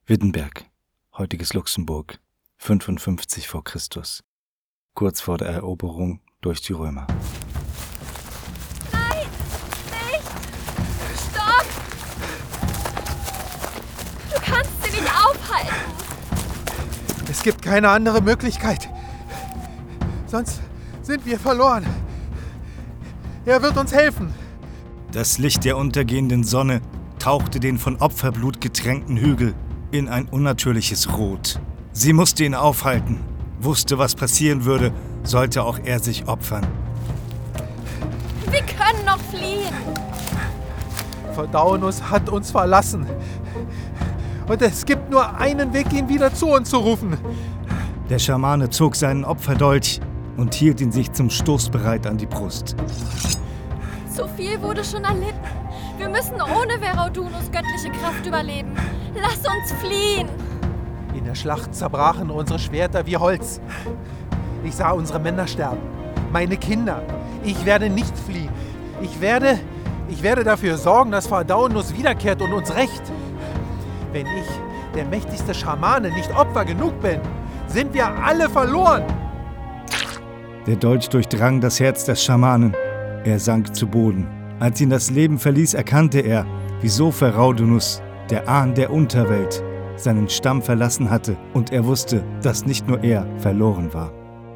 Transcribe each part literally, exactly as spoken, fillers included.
Wittenberg, heutiges Luxemburg, fünfundfünfzig vor Christus, kurz vor der Eroberung durch die Römer. Nein, nicht! Stopp! Du kannst sie nicht aufhalten! Es gibt keine andere Möglichkeit. Sonst sind wir verloren. Er wird uns helfen. Das Licht der untergehenden Sonne tauchte den von Opferblut getränkten Hügel in ein unnatürliches Rot. Sie musste ihn aufhalten, wusste, was passieren würde, sollte auch er sich opfern. Wir können noch fliehen. Verdaunus hat uns verlassen. Und es gibt nur einen Weg, ihn wieder zu uns zu rufen. Der Schamane zog seinen Opferdolch und hielt ihn sich zum Stoß bereit an die Brust. Zu viel wurde schon erlitten. Wir müssen ohne Veraudunus göttliche Kraft überleben. Lass uns fliehen! In der Schlacht zerbrachen unsere Schwerter wie Holz. Ich sah unsere Männer sterben. Meine Kinder. Ich werde nicht fliehen. Ich werde, ich werde dafür sorgen, dass Verdaunus wiederkehrt und uns rächt. Wenn ich, der mächtigste Schamane, nicht Opfer genug bin, sind wir alle verloren. Der Dolch durchdrang das Herz des Schamanen. Er sank zu Boden. Als ihn das Leben verließ, erkannte er, wieso Veraudunus, der Ahn der Unterwelt, seinen Stamm verlassen hatte, und er wusste, dass nicht nur er verloren war.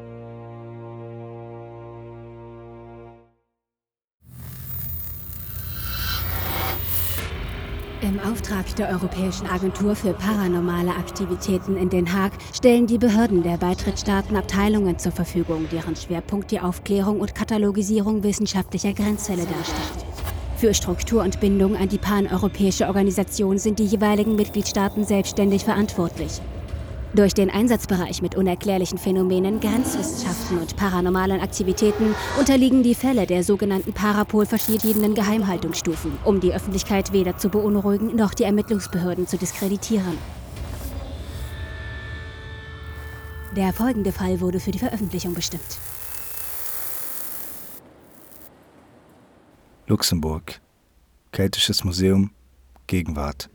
Im Auftrag der Europäischen Agentur für paranormale Aktivitäten in Den Haag stellen die Behörden der Beitrittsstaaten Abteilungen zur Verfügung, deren Schwerpunkt die Aufklärung und Katalogisierung wissenschaftlicher Grenzfälle darstellt. Für Struktur und Bindung an die paneuropäische Organisation sind die jeweiligen Mitgliedstaaten selbstständig verantwortlich. Durch den Einsatzbereich mit unerklärlichen Phänomenen, Grenzwissenschaften und paranormalen Aktivitäten unterliegen die Fälle der sogenannten Parapol verschiedenen Geheimhaltungsstufen, um die Öffentlichkeit weder zu beunruhigen noch die Ermittlungsbehörden zu diskreditieren. Der folgende Fall wurde für die Veröffentlichung bestimmt. Luxemburg, Keltisches Museum, Gegenwart.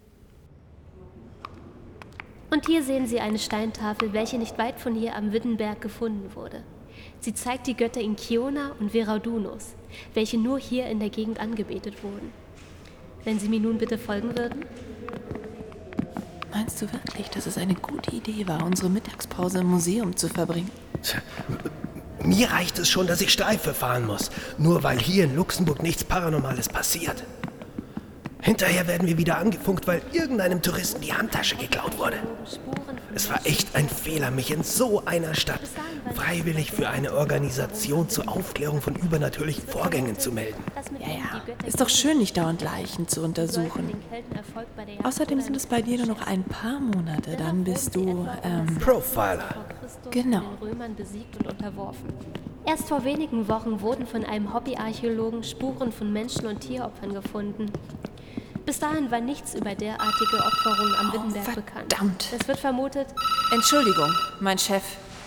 Und hier sehen Sie eine Steintafel, welche nicht weit von hier am Wittenberg gefunden wurde. Sie zeigt die Götter Inkiona und Veraudunus, welche nur hier in der Gegend angebetet wurden. Wenn Sie mir nun bitte folgen würden? Meinst du wirklich, dass es eine gute Idee war, unsere Mittagspause im Museum zu verbringen? Tja, mir reicht es schon, dass ich Streife fahren muss, nur weil hier in Luxemburg nichts Paranormales passiert. Hinterher werden wir wieder angefunkt, weil irgendeinem Touristen die Handtasche geklaut wurde. Es war echt ein Fehler, mich in so einer Stadt freiwillig für eine Organisation zur Aufklärung von übernatürlichen Vorgängen zu melden. Ja, ja. Ist doch schön, nicht dauernd Leichen zu untersuchen. Außerdem sind es bei dir nur noch ein paar Monate, dann bist du, ähm... Profiler. Genau. Erst vor wenigen Wochen wurden von einem Hobbyarchäologen Spuren von Menschen- und Tieropfern gefunden. Bis dahin war nichts über derartige Opferungen am Wittenberg oh, bekannt. Verdammt. Es wird vermutet... Entschuldigung, mein Chef.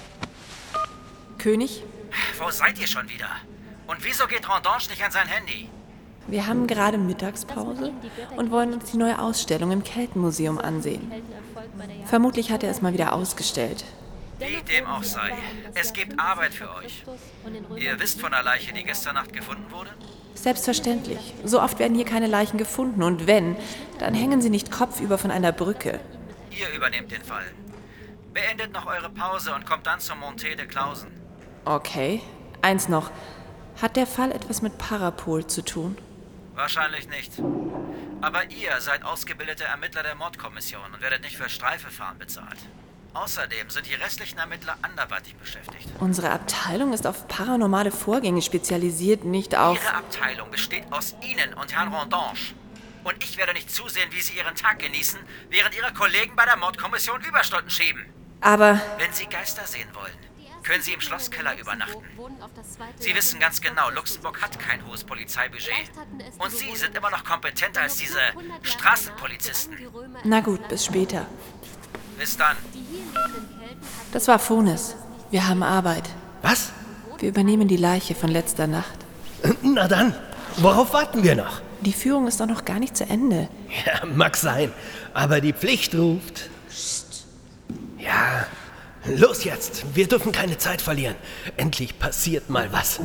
König? Wo seid ihr schon wieder? Und wieso geht Rondange nicht an sein Handy? Wir haben gerade Mittagspause und wollen uns die neue Ausstellung im Keltenmuseum ansehen. Vermutlich hat er es mal wieder ausgestellt. Wie dem auch sei. Es gibt Arbeit für euch. Ihr wisst von der Leiche, die gestern Nacht gefunden wurde? Selbstverständlich. So oft werden hier keine Leichen gefunden. Und wenn, dann hängen sie nicht kopfüber von einer Brücke. Ihr übernehmt den Fall. Beendet noch eure Pause und kommt dann zum Monte de Clausen. Okay. Eins noch. Hat der Fall etwas mit Parapol zu tun? Wahrscheinlich nicht. Aber ihr seid ausgebildete Ermittler der Mordkommission und werdet nicht für Streifefahren bezahlt. Außerdem sind die restlichen Ermittler anderweitig beschäftigt. Unsere Abteilung ist auf paranormale Vorgänge spezialisiert, nicht auf... Ihre Abteilung besteht aus Ihnen und Herrn Rondange. Und ich werde nicht zusehen, wie Sie Ihren Tag genießen, während Ihre Kollegen bei der Mordkommission Überstunden schieben. Aber... Wenn Sie Geister sehen wollen, können Sie im Schlosskeller übernachten. Sie wissen ganz genau, Luxemburg hat kein hohes Polizeibudget. Und Sie sind immer noch kompetenter als diese Straßenpolizisten. Na gut, bis später. Bis dann. Das war Phones. Wir haben Arbeit. Was? Wir übernehmen die Leiche von letzter Nacht. Na dann, worauf warten wir noch? Die Führung ist doch noch gar nicht zu Ende. Ja, mag sein, aber die Pflicht ruft. Psst. Ja, los jetzt. Wir dürfen keine Zeit verlieren. Endlich passiert mal was.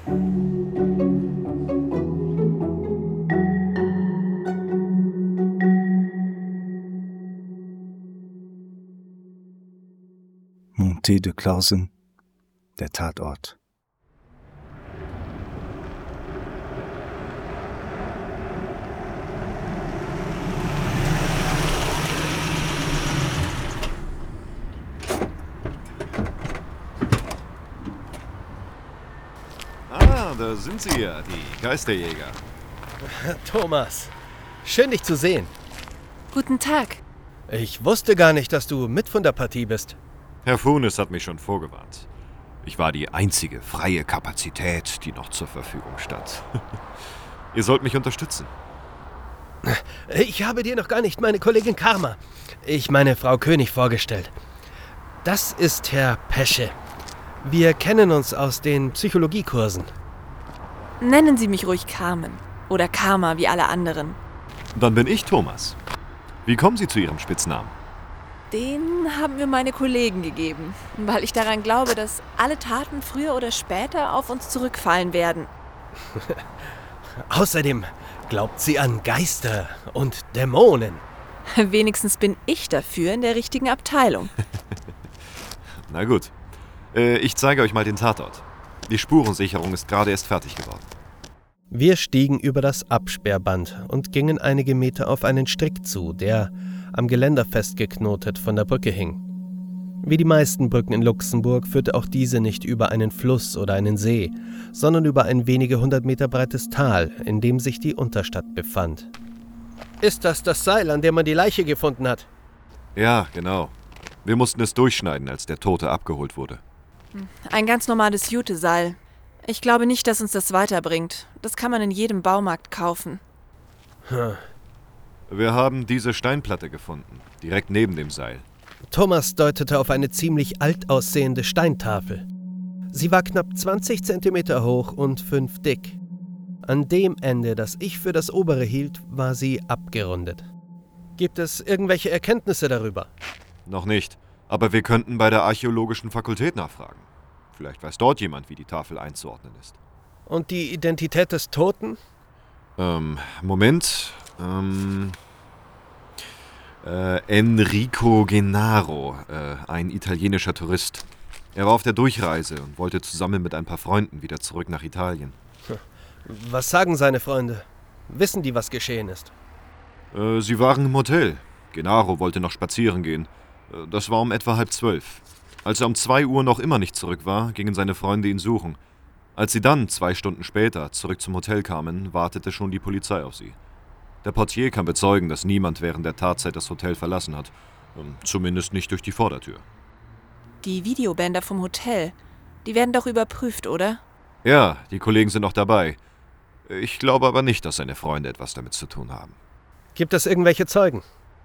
Montée de Clausen, der Tatort. Ah, da sind Sie ja, die Geisterjäger. Thomas, schön dich zu sehen. Guten Tag. Ich wusste gar nicht, dass du mit von der Partie bist. Herr Funes hat mich schon vorgewarnt. Ich war die einzige freie Kapazität, die noch zur Verfügung stand. Ihr sollt mich unterstützen. Ich habe dir noch gar nicht meine Kollegin Karma, ich meine Frau König, vorgestellt. Das ist Herr Pesche. Wir kennen uns aus den Psychologiekursen. Nennen Sie mich ruhig Carmen. Oder Karma, wie alle anderen. Dann bin ich Thomas. Wie kommen Sie zu Ihrem Spitznamen? Den haben mir meine Kollegen gegeben, weil ich daran glaube, dass alle Taten früher oder später auf uns zurückfallen werden. Außerdem glaubt sie an Geister und Dämonen. Wenigstens bin ich dafür in der richtigen Abteilung. Na gut. Äh, ich zeige euch mal den Tatort. Die Spurensicherung ist gerade erst fertig geworden. Wir stiegen über das Absperrband und gingen einige Meter auf einen Strick zu, der am Geländer festgeknotet von der Brücke hing. Wie die meisten Brücken in Luxemburg führte auch diese nicht über einen Fluss oder einen See, sondern über ein wenige hundert Meter breites Tal, in dem sich die Unterstadt befand. Ist das das Seil, an dem man die Leiche gefunden hat? Ja, genau. Wir mussten es durchschneiden, als der Tote abgeholt wurde. Ein ganz normales Juteseil. Ich glaube nicht, dass uns das weiterbringt. Das kann man in jedem Baumarkt kaufen. Hm. Wir haben diese Steinplatte gefunden, direkt neben dem Seil. Thomas deutete auf eine ziemlich alt aussehende Steintafel. Sie war knapp zwanzig Zentimeter hoch und fünf dick. An dem Ende, das ich für das obere hielt, war sie abgerundet. Gibt es irgendwelche Erkenntnisse darüber? Noch nicht, aber wir könnten bei der Archäologischen Fakultät nachfragen. Vielleicht weiß dort jemand, wie die Tafel einzuordnen ist. Und die Identität des Toten? Ähm, Moment. Ähm, äh, Enrico Gennaro, äh, ein italienischer Tourist. Er war auf der Durchreise und wollte zusammen mit ein paar Freunden wieder zurück nach Italien. Was sagen seine Freunde? Wissen die, was geschehen ist? Äh, sie waren im Hotel. Gennaro wollte noch spazieren gehen. Äh, das war um etwa halb zwölf. Als er um zwei Uhr noch immer nicht zurück war, gingen seine Freunde ihn suchen. Als sie dann, zwei Stunden später, zurück zum Hotel kamen, wartete schon die Polizei auf sie. Der Portier kann bezeugen, dass niemand während der Tatzeit das Hotel verlassen hat. Zumindest nicht durch die Vordertür. Die Videobänder vom Hotel, die werden doch überprüft, oder? Ja, die Kollegen sind noch dabei. Ich glaube aber nicht, dass seine Freunde etwas damit zu tun haben. Gibt es irgendwelche Zeugen?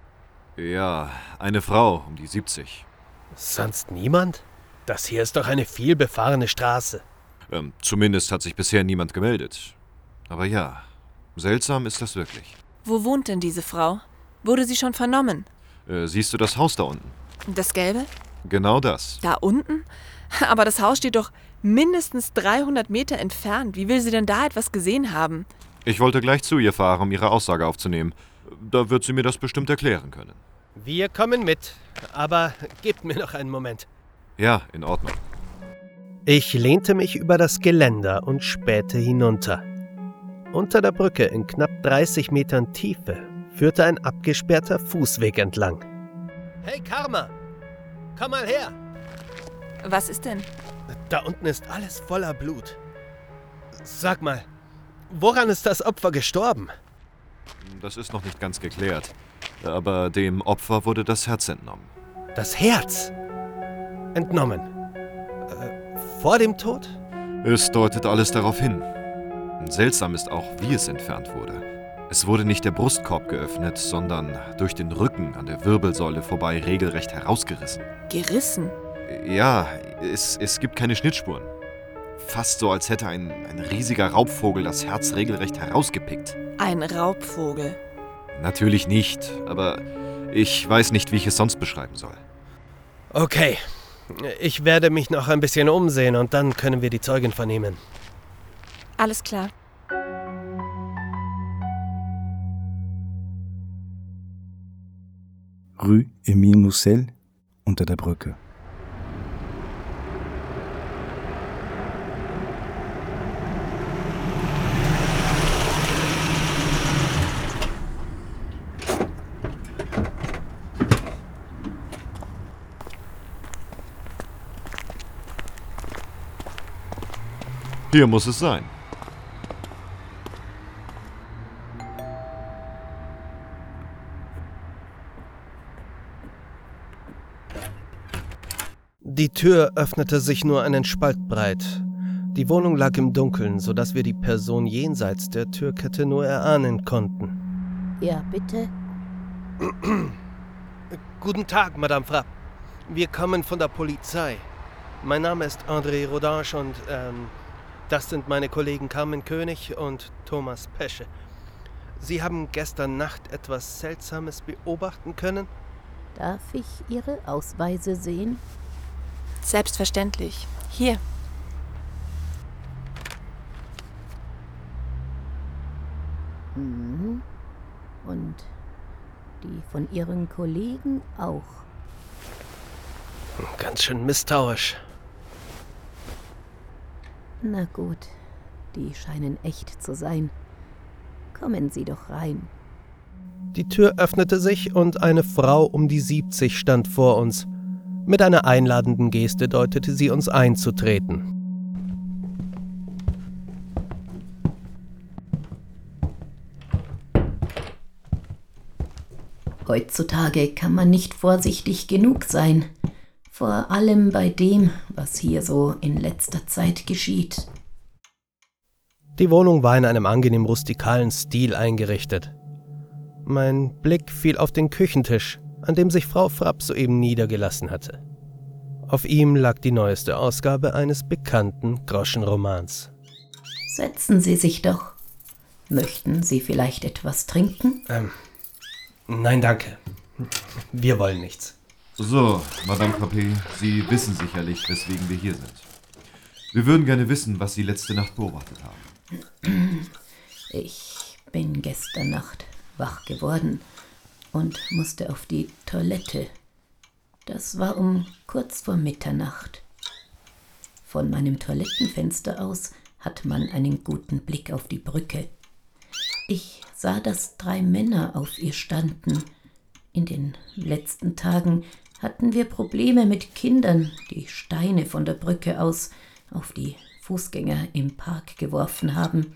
Ja, eine Frau um die siebzig. Sonst niemand? Das hier ist doch eine vielbefahrene Straße. Ähm, zumindest hat sich bisher niemand gemeldet. Aber ja, seltsam ist das wirklich. Wo wohnt denn diese Frau? Wurde sie schon vernommen? Äh, siehst du das Haus da unten? Das Gelbe? Genau das. Da unten? Aber das Haus steht doch mindestens dreihundert Meter entfernt. Wie will sie denn da etwas gesehen haben? Ich wollte gleich zu ihr fahren, um ihre Aussage aufzunehmen. Da wird sie mir das bestimmt erklären können. Wir kommen mit, aber gebt mir noch einen Moment. Ja, in Ordnung. Ich lehnte mich über das Geländer und spähte hinunter. Unter der Brücke in knapp dreißig Metern Tiefe führte ein abgesperrter Fußweg entlang. Hey Karma, komm mal her. Was ist denn? Da unten ist alles voller Blut. Sag mal, woran ist das Opfer gestorben? Das ist noch nicht ganz geklärt. Aber dem Opfer wurde das Herz entnommen. Das Herz? Entnommen? Äh, vor dem Tod? Es deutet alles darauf hin. Seltsam ist auch, wie es entfernt wurde. Es wurde nicht der Brustkorb geöffnet, sondern durch den Rücken an der Wirbelsäule vorbei regelrecht herausgerissen. Gerissen? Ja, es, es gibt keine Schnittspuren. Fast so, als hätte ein, ein riesiger Raubvogel das Herz regelrecht herausgepickt. Ein Raubvogel? Natürlich nicht, aber Ich weiß nicht, wie ich es sonst beschreiben soll. Okay. Ich werde mich noch ein bisschen umsehen und dann können wir die Zeugen vernehmen. Alles klar. Rue Émile Moussel unter der Brücke. Hier muss es sein. Die Tür öffnete sich nur einen Spalt breit. Die Wohnung lag im Dunkeln, sodass wir die Person jenseits der Türkette nur erahnen konnten. Ja, bitte? Guten Tag, Madame Frapp. Wir kommen von der Polizei. Mein Name ist André Rodange und ähm, das sind meine Kollegen Carmen König und Thomas Pesche. Sie haben gestern Nacht etwas Seltsames beobachten können? Darf ich Ihre Ausweise sehen? Selbstverständlich. Hier. Mhm. Und die von Ihren Kollegen auch. Ganz schön misstrauisch. Na gut, die scheinen echt zu sein. Kommen Sie doch rein. Die Tür öffnete sich und eine Frau um die siebzig stand vor uns. Mit einer einladenden Geste deutete sie uns einzutreten. Heutzutage kann man nicht vorsichtig genug sein. Vor allem bei dem, was hier so in letzter Zeit geschieht. Die Wohnung war in einem angenehm rustikalen Stil eingerichtet. Mein Blick fiel auf den Küchentisch, an dem sich Frau Frapp soeben niedergelassen hatte. Auf ihm lag die neueste Ausgabe eines bekannten Groschenromans. Setzen Sie sich doch. Möchten Sie vielleicht etwas trinken? Ähm, nein, danke. Wir wollen nichts. So, Madame Capet, Sie wissen sicherlich, weswegen wir hier sind. Wir würden gerne wissen, was Sie letzte Nacht beobachtet haben. Ich bin gestern Nacht wach geworden und musste auf die Toilette. Das war um kurz vor Mitternacht. Von meinem Toilettenfenster aus hat man einen guten Blick auf die Brücke. Ich sah, dass drei Männer auf ihr standen. In den letzten Tagen hatten wir Probleme mit Kindern, die Steine von der Brücke aus auf die Fußgänger im Park geworfen haben.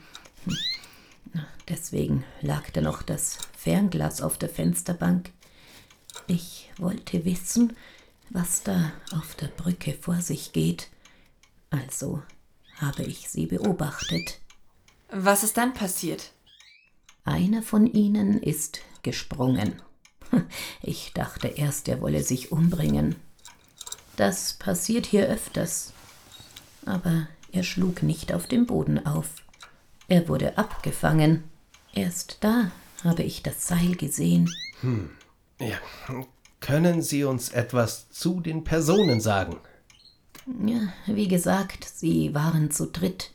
Deswegen lag da noch das Fernglas auf der Fensterbank. Ich wollte wissen, was da auf der Brücke vor sich geht. Also habe ich sie beobachtet. Was ist dann passiert? Einer von ihnen ist gesprungen. Ich dachte erst, er wolle sich umbringen. Das passiert hier öfters. Aber er schlug nicht auf dem Boden auf. Er wurde abgefangen. Erst da habe ich das Seil gesehen. Hm. Ja. Können Sie uns etwas zu den Personen sagen? Ja, wie gesagt, sie waren zu dritt.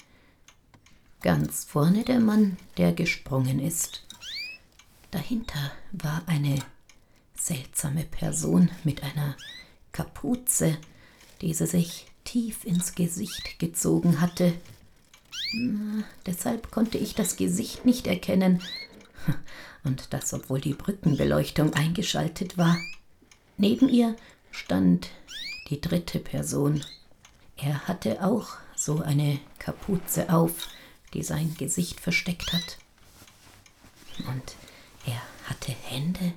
Ganz vorne der Mann, der gesprungen ist. Dahinter war eine seltsame Person mit einer Kapuze, die sie sich tief ins Gesicht gezogen hatte. Na, deshalb konnte ich das Gesicht nicht erkennen. Und das, obwohl die Brückenbeleuchtung eingeschaltet war. Neben ihr stand die dritte Person. Er hatte auch so eine Kapuze auf, die sein Gesicht versteckt hat. Und er hatte Hände.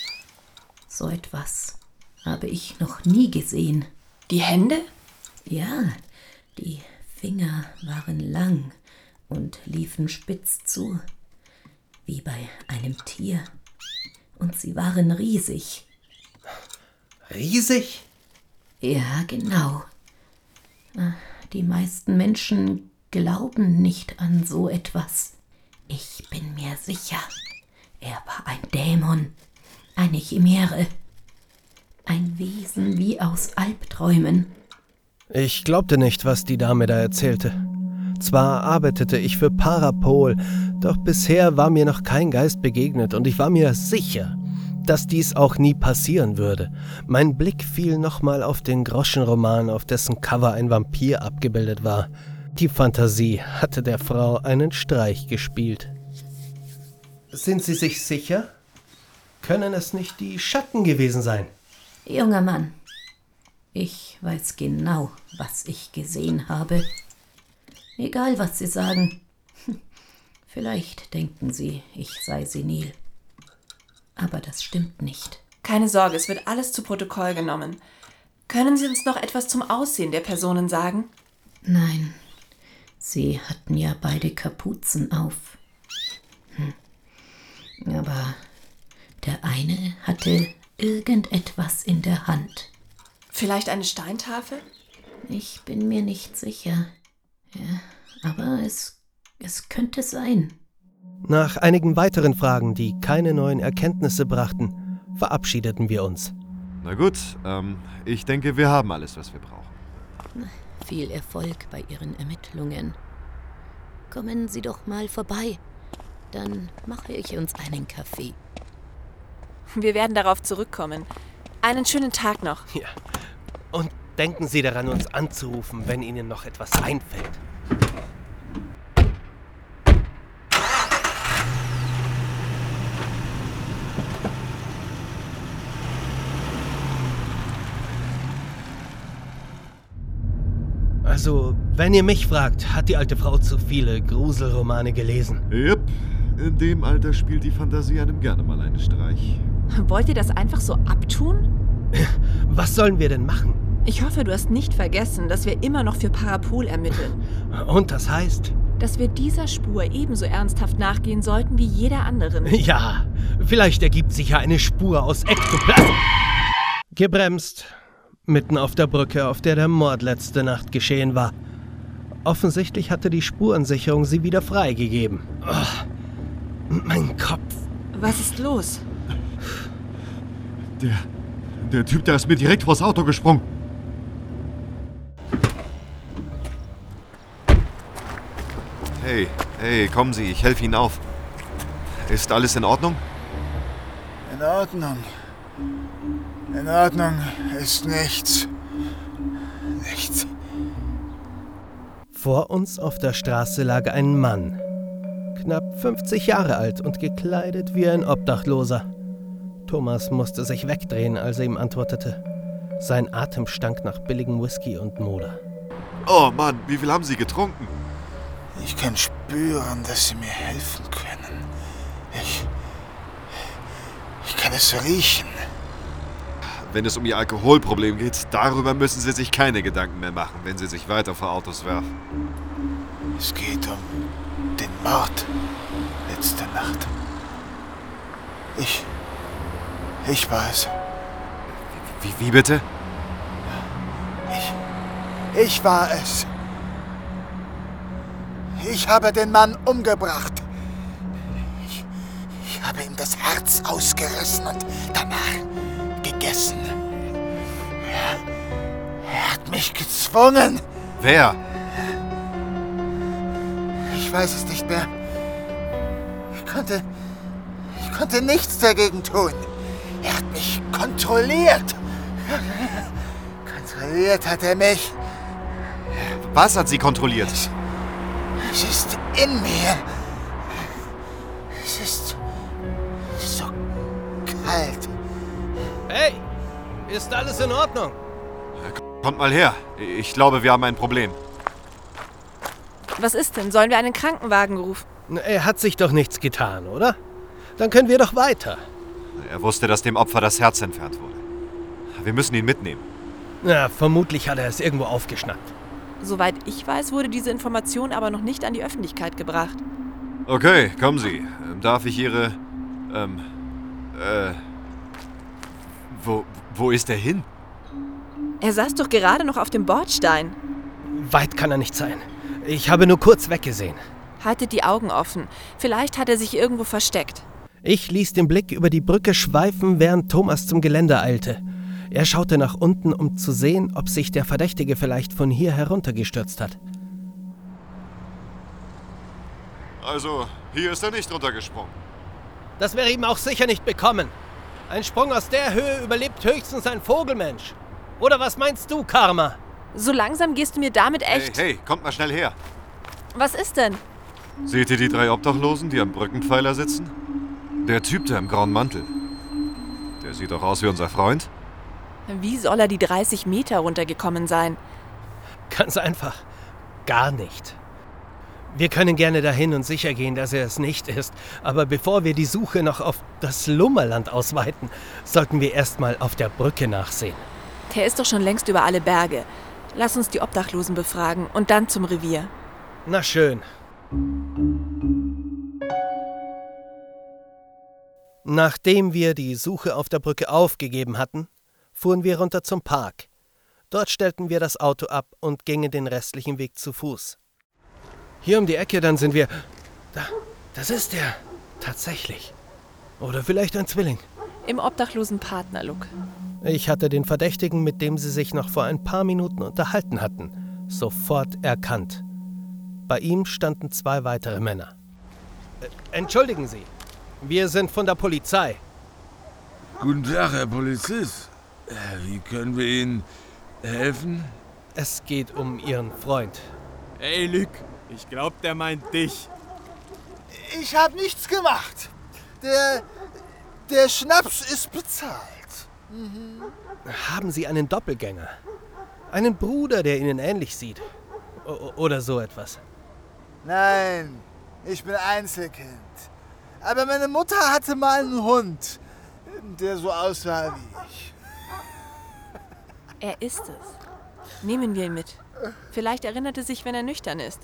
So etwas habe ich noch nie gesehen. Die Hände? Ja, die Finger waren lang und liefen spitz zu, wie bei einem Tier. Und sie waren riesig. Riesig? Ja, genau. Die meisten Menschen glauben nicht an so etwas. Ich bin mir sicher, er war ein Dämon. Eine Chimäre. Ein Wesen wie aus Albträumen. Ich glaubte nicht, was die Dame da erzählte. Zwar arbeitete ich für Parapol, doch bisher war mir noch kein Geist begegnet und ich war mir sicher, dass dies auch nie passieren würde. Mein Blick fiel nochmal auf den Groschenroman, auf dessen Cover ein Vampir abgebildet war. Die Fantasie hatte der Frau einen Streich gespielt. Sind Sie sich sicher? Können es nicht die Schatten gewesen sein? Junger Mann, ich weiß genau, was ich gesehen habe. Egal, was Sie sagen. Vielleicht denken Sie, ich sei senil. Aber das stimmt nicht. Keine Sorge, es wird alles zu Protokoll genommen. Können Sie uns noch etwas zum Aussehen der Personen sagen? Nein, sie hatten ja beide Kapuzen auf. Hm. Aber der eine hatte irgendetwas in der Hand. Vielleicht eine Steintafel? Ich bin mir nicht sicher. Ja, aber es, es könnte sein. Nach einigen weiteren Fragen, die keine neuen Erkenntnisse brachten, verabschiedeten wir uns. Na gut, ähm, ich denke, wir haben alles, was wir brauchen. Viel Erfolg bei Ihren Ermittlungen. Kommen Sie doch mal vorbei. Dann mache ich uns einen Kaffee. Wir werden darauf zurückkommen. Einen schönen Tag noch. Ja. Und denken Sie daran, uns anzurufen, wenn Ihnen noch etwas einfällt. Also, wenn ihr mich fragt, hat die alte Frau zu viele Gruselromane gelesen. Yep, in dem Alter spielt die Fantasie einem gerne mal einen Streich. Wollt ihr das einfach so abtun? Was sollen wir denn machen? Ich hoffe, du hast nicht vergessen, dass wir immer noch für Parapol ermitteln. Und das heißt? Dass wir dieser Spur ebenso ernsthaft nachgehen sollten wie jeder anderen. Ja, vielleicht ergibt sich ja eine Spur aus Ektoplasm. Gebremst. Mitten auf der Brücke, auf der der Mord letzte Nacht geschehen war. Offensichtlich hatte die Spurensicherung sie wieder freigegeben. Oh, mein Kopf. Was ist los? Der, der Typ, der ist mir direkt vors Auto gesprungen. Hey, hey, kommen Sie, ich helfe Ihnen auf. Ist alles in Ordnung? In Ordnung. In Ordnung ist nichts. Nichts. Vor uns auf der Straße lag ein Mann. Knapp fünfzig Jahre alt und gekleidet wie ein Obdachloser. Thomas musste sich wegdrehen, als er ihm antwortete. Sein Atem stank nach billigem Whisky und Moder. Oh Mann, wie viel haben Sie getrunken? Ich kann spüren, dass Sie mir helfen können. Ich... Ich kann es riechen. Wenn es um Ihr Alkoholproblem geht, darüber müssen Sie sich keine Gedanken mehr machen, wenn Sie sich weiter vor Autos werfen. Es geht um den Mord letzte Nacht. Ich... Ich war es. Wie, wie bitte? Ich... Ich war es. Ich habe den Mann umgebracht. Ich, ich habe ihm das Herz ausgerissen und danach gegessen. Er, er hat mich gezwungen. Wer? Ich weiß es nicht mehr. Ich konnte... Ich konnte nichts dagegen tun. Er hat mich kontrolliert. Kontrolliert hat er mich. Was hat Sie kontrolliert? Es, es ist in mir. Es ist so kalt. Hey, ist alles in Ordnung? Kommt mal her. Ich glaube, wir haben ein Problem. Was ist denn? Sollen wir einen Krankenwagen rufen? Er hat sich doch nichts getan, oder? Dann können wir doch weiter. Er wusste, dass dem Opfer das Herz entfernt wurde. Wir müssen ihn mitnehmen. Na, vermutlich hat er es irgendwo aufgeschnappt. Soweit ich weiß, wurde diese Information aber noch nicht an die Öffentlichkeit gebracht. Okay, kommen Sie. Darf ich Ihre... Ähm... Äh... Wo, wo ist er hin? Er saß doch gerade noch auf dem Bordstein. Weit kann er nicht sein. Ich habe nur kurz weggesehen. Haltet die Augen offen. Vielleicht hat er sich irgendwo versteckt. Ich ließ den Blick über die Brücke schweifen, während Thomas zum Geländer eilte. Er schaute nach unten, um zu sehen, ob sich der Verdächtige vielleicht von hier heruntergestürzt hat. Also, hier ist er nicht runtergesprungen. Das wäre ihm auch sicher nicht bekommen. Ein Sprung aus der Höhe überlebt höchstens ein Vogelmensch. Oder was meinst du, Karma? So langsam gehst du mir damit echt... Hey, hey, kommt mal schnell her. Was ist denn? Seht ihr die drei Obdachlosen, die am Brückenpfeiler sitzen? Der Typ da im grauen Mantel. Der sieht doch aus wie unser Freund. Wie soll er die dreißig Meter runtergekommen sein? Ganz einfach. Gar nicht. Wir können gerne dahin und sicher gehen, dass er es nicht ist. Aber bevor wir die Suche noch auf das Lummerland ausweiten, sollten wir erstmal auf der Brücke nachsehen. Der ist doch schon längst über alle Berge. Lass uns die Obdachlosen befragen und dann zum Revier. Na schön. Nachdem wir die Suche auf der Brücke aufgegeben hatten, fuhren wir runter zum Park. Dort stellten wir das Auto ab und gingen den restlichen Weg zu Fuß. Hier um die Ecke, dann sind wir... Da, das ist er. Tatsächlich. Oder vielleicht ein Zwilling. Im obdachlosen Partnerlook. Ich hatte den Verdächtigen, mit dem sie sich noch vor ein paar Minuten unterhalten hatten, sofort erkannt. Bei ihm standen zwei weitere Männer. Äh, entschuldigen Sie, wir sind von der Polizei. Guten Tag, Herr Polizist. Wie können wir Ihnen helfen? Es geht um Ihren Freund. Ey, Luc, ich glaub, der meint dich. Ich hab nichts gemacht. Der, der Schnaps ist bezahlt. Mhm. Haben Sie einen Doppelgänger? Einen Bruder, der Ihnen ähnlich sieht? O- oder so etwas? Nein, ich bin Einzelkind. Aber meine Mutter hatte mal einen Hund, der so aussah wie ich. Er ist es. Nehmen wir ihn mit. Vielleicht erinnert er sich, wenn er nüchtern ist.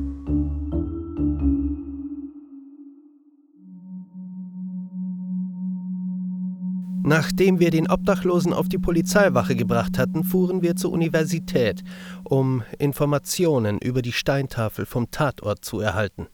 Nachdem wir den Obdachlosen auf die Polizeiwache gebracht hatten, fuhren wir zur Universität, um Informationen über die Steintafel vom Tatort zu erhalten.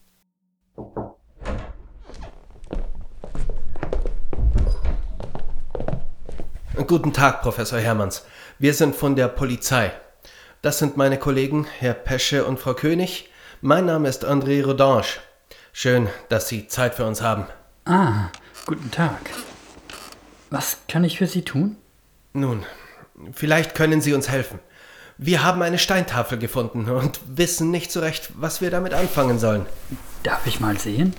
Guten Tag, Professor Hermanns. Wir sind von der Polizei. Das sind meine Kollegen, Herr Pesche und Frau König. Mein Name ist André Rodange. Schön, dass Sie Zeit für uns haben. Ah, guten Tag. Was kann ich für Sie tun? Nun, vielleicht können Sie uns helfen. Wir haben eine Steintafel gefunden und wissen nicht so recht, was wir damit anfangen sollen. Darf ich mal sehen?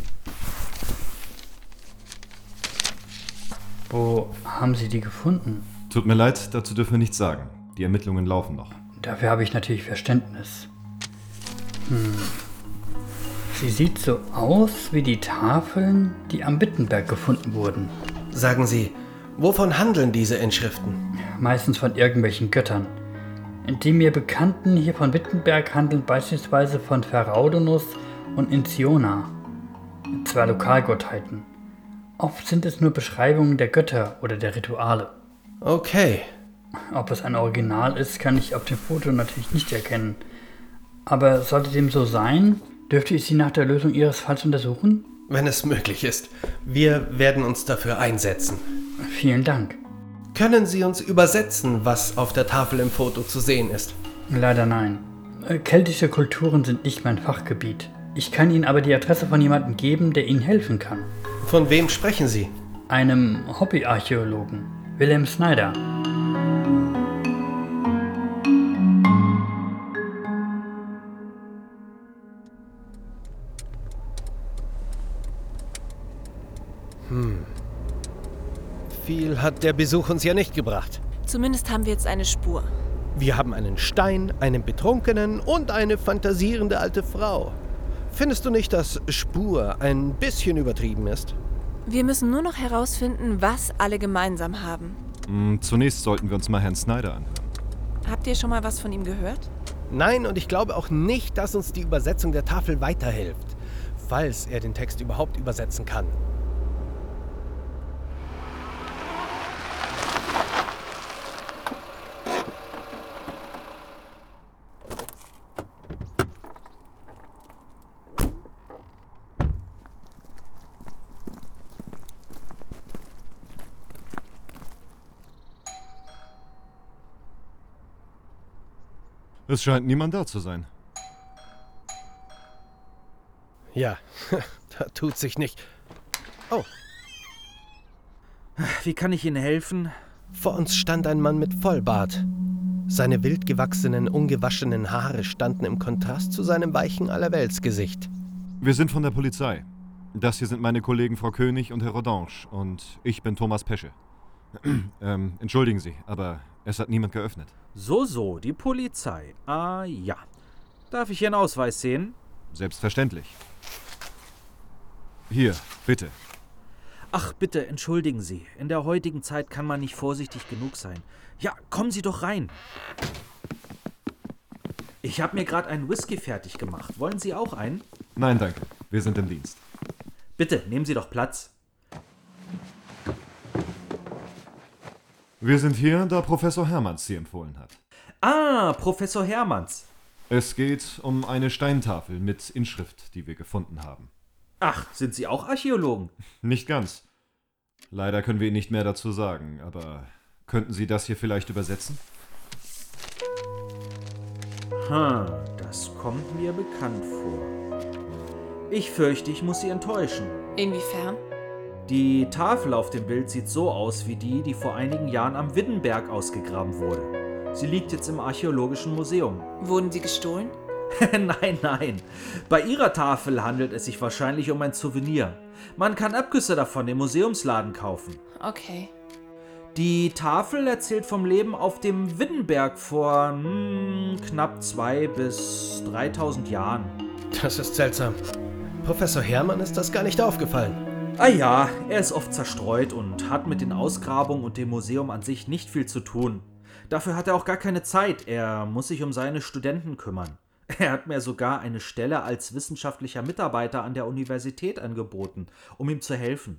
Wo haben Sie die gefunden? Tut mir leid, dazu dürfen wir nichts sagen. Die Ermittlungen laufen noch. Dafür habe ich natürlich Verständnis. Hm. Sie sieht so aus wie die Tafeln, die am Wittenberg gefunden wurden. Sagen Sie, wovon handeln diese Inschriften? Meistens von irgendwelchen Göttern. Die mir Bekannten hier von Wittenberg handeln beispielsweise von Feraudunus und Inciona, zwei Lokalgottheiten. Oft sind es nur Beschreibungen der Götter oder der Rituale. Okay. Ob es ein Original ist, kann ich auf dem Foto natürlich nicht erkennen. Aber sollte dem so sein, dürfte ich Sie nach der Lösung Ihres Falls untersuchen? Wenn es möglich ist. Wir werden uns dafür einsetzen. Vielen Dank. Können Sie uns übersetzen, was auf der Tafel im Foto zu sehen ist? Leider nein. Keltische Kulturen sind nicht mein Fachgebiet. Ich kann Ihnen aber die Adresse von jemandem geben, der Ihnen helfen kann. Von wem sprechen Sie? Einem Hobbyarchäologen, Wilhelm Snyder. Hm. Viel hat der Besuch uns ja nicht gebracht. Zumindest haben wir jetzt eine Spur. Wir haben einen Stein, einen Betrunkenen und eine fantasierende alte Frau. Findest du nicht, dass Spur ein bisschen übertrieben ist? Wir müssen nur noch herausfinden, was alle gemeinsam haben. Mm, zunächst sollten wir uns mal Herrn Snyder anhören. Habt ihr schon mal was von ihm gehört? Nein, und ich glaube auch nicht, dass uns die Übersetzung der Tafel weiterhilft, falls er den Text überhaupt übersetzen kann. Es scheint niemand da zu sein. Ja, da tut sich nicht. Oh. Wie kann ich Ihnen helfen? Vor uns stand ein Mann mit Vollbart. Seine wild gewachsenen, ungewaschenen Haare standen im Kontrast zu seinem weichen Allerweltsgesicht. Wir sind von der Polizei. Das hier sind meine Kollegen Frau König und Herr Rodange und ich bin Thomas Pesche. ähm, entschuldigen Sie, aber es hat niemand geöffnet. So, so, die Polizei. Ah, ja. Darf ich Ihren Ausweis sehen? Selbstverständlich. Hier, bitte. Ach, bitte, entschuldigen Sie. In der heutigen Zeit kann man nicht vorsichtig genug sein. Ja, kommen Sie doch rein. Ich habe mir gerade einen Whisky fertig gemacht. Wollen Sie auch einen? Nein, danke. Wir sind im Dienst. Bitte, nehmen Sie doch Platz. Wir sind hier, da Professor Hermanns Sie empfohlen hat. Ah, Professor Hermanns. Es geht um eine Steintafel mit Inschrift, die wir gefunden haben. Ach, sind Sie auch Archäologen? Nicht ganz. Leider können wir Ihnen nicht mehr dazu sagen, aber könnten Sie das hier vielleicht übersetzen? Hm, das kommt mir bekannt vor. Ich fürchte, ich muss Sie enttäuschen. Inwiefern? Die Tafel auf dem Bild sieht so aus wie die, die vor einigen Jahren am Wittenberg ausgegraben wurde. Sie liegt jetzt im Archäologischen Museum. Wurden sie gestohlen? Nein, nein. Bei Ihrer Tafel handelt es sich wahrscheinlich um ein Souvenir. Man kann Abgüsse davon im Museumsladen kaufen. Okay. Die Tafel erzählt vom Leben auf dem Wittenberg vor hm, knapp zwei bis dreitausend Jahren. Das ist seltsam. Professor Hermann ist das gar nicht aufgefallen. Ah ja, er ist oft zerstreut und hat mit den Ausgrabungen und dem Museum an sich nicht viel zu tun. Dafür hat er auch gar keine Zeit. Er muss sich um seine Studenten kümmern. Er hat mir sogar eine Stelle als wissenschaftlicher Mitarbeiter an der Universität angeboten, um ihm zu helfen.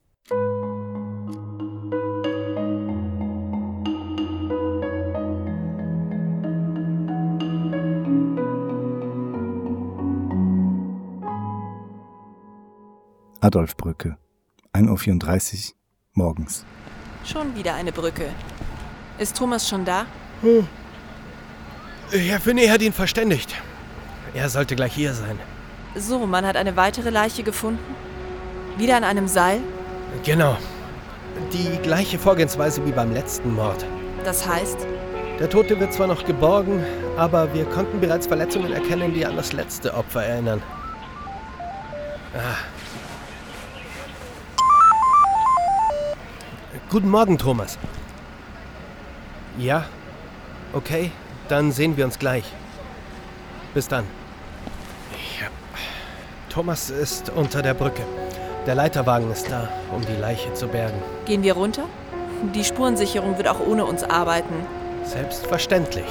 Adolfbrücke, ein Uhr vierunddreißig morgens. Schon wieder eine Brücke. Ist Thomas schon da? Hm. Herr Finney hat ihn verständigt. Er sollte gleich hier sein. So, man hat eine weitere Leiche gefunden? Wieder an einem Seil? Genau. Die gleiche Vorgehensweise wie beim letzten Mord. Das heißt? Der Tote wird zwar noch geborgen, aber wir konnten bereits Verletzungen erkennen, die an das letzte Opfer erinnern. Ah. Guten Morgen, Thomas. Ja? Okay, dann sehen wir uns gleich. Bis dann. Ja. Thomas ist unter der Brücke. Der Leiterwagen ist da, um die Leiche zu bergen. Gehen wir runter? Die Spurensicherung wird auch ohne uns arbeiten. Selbstverständlich.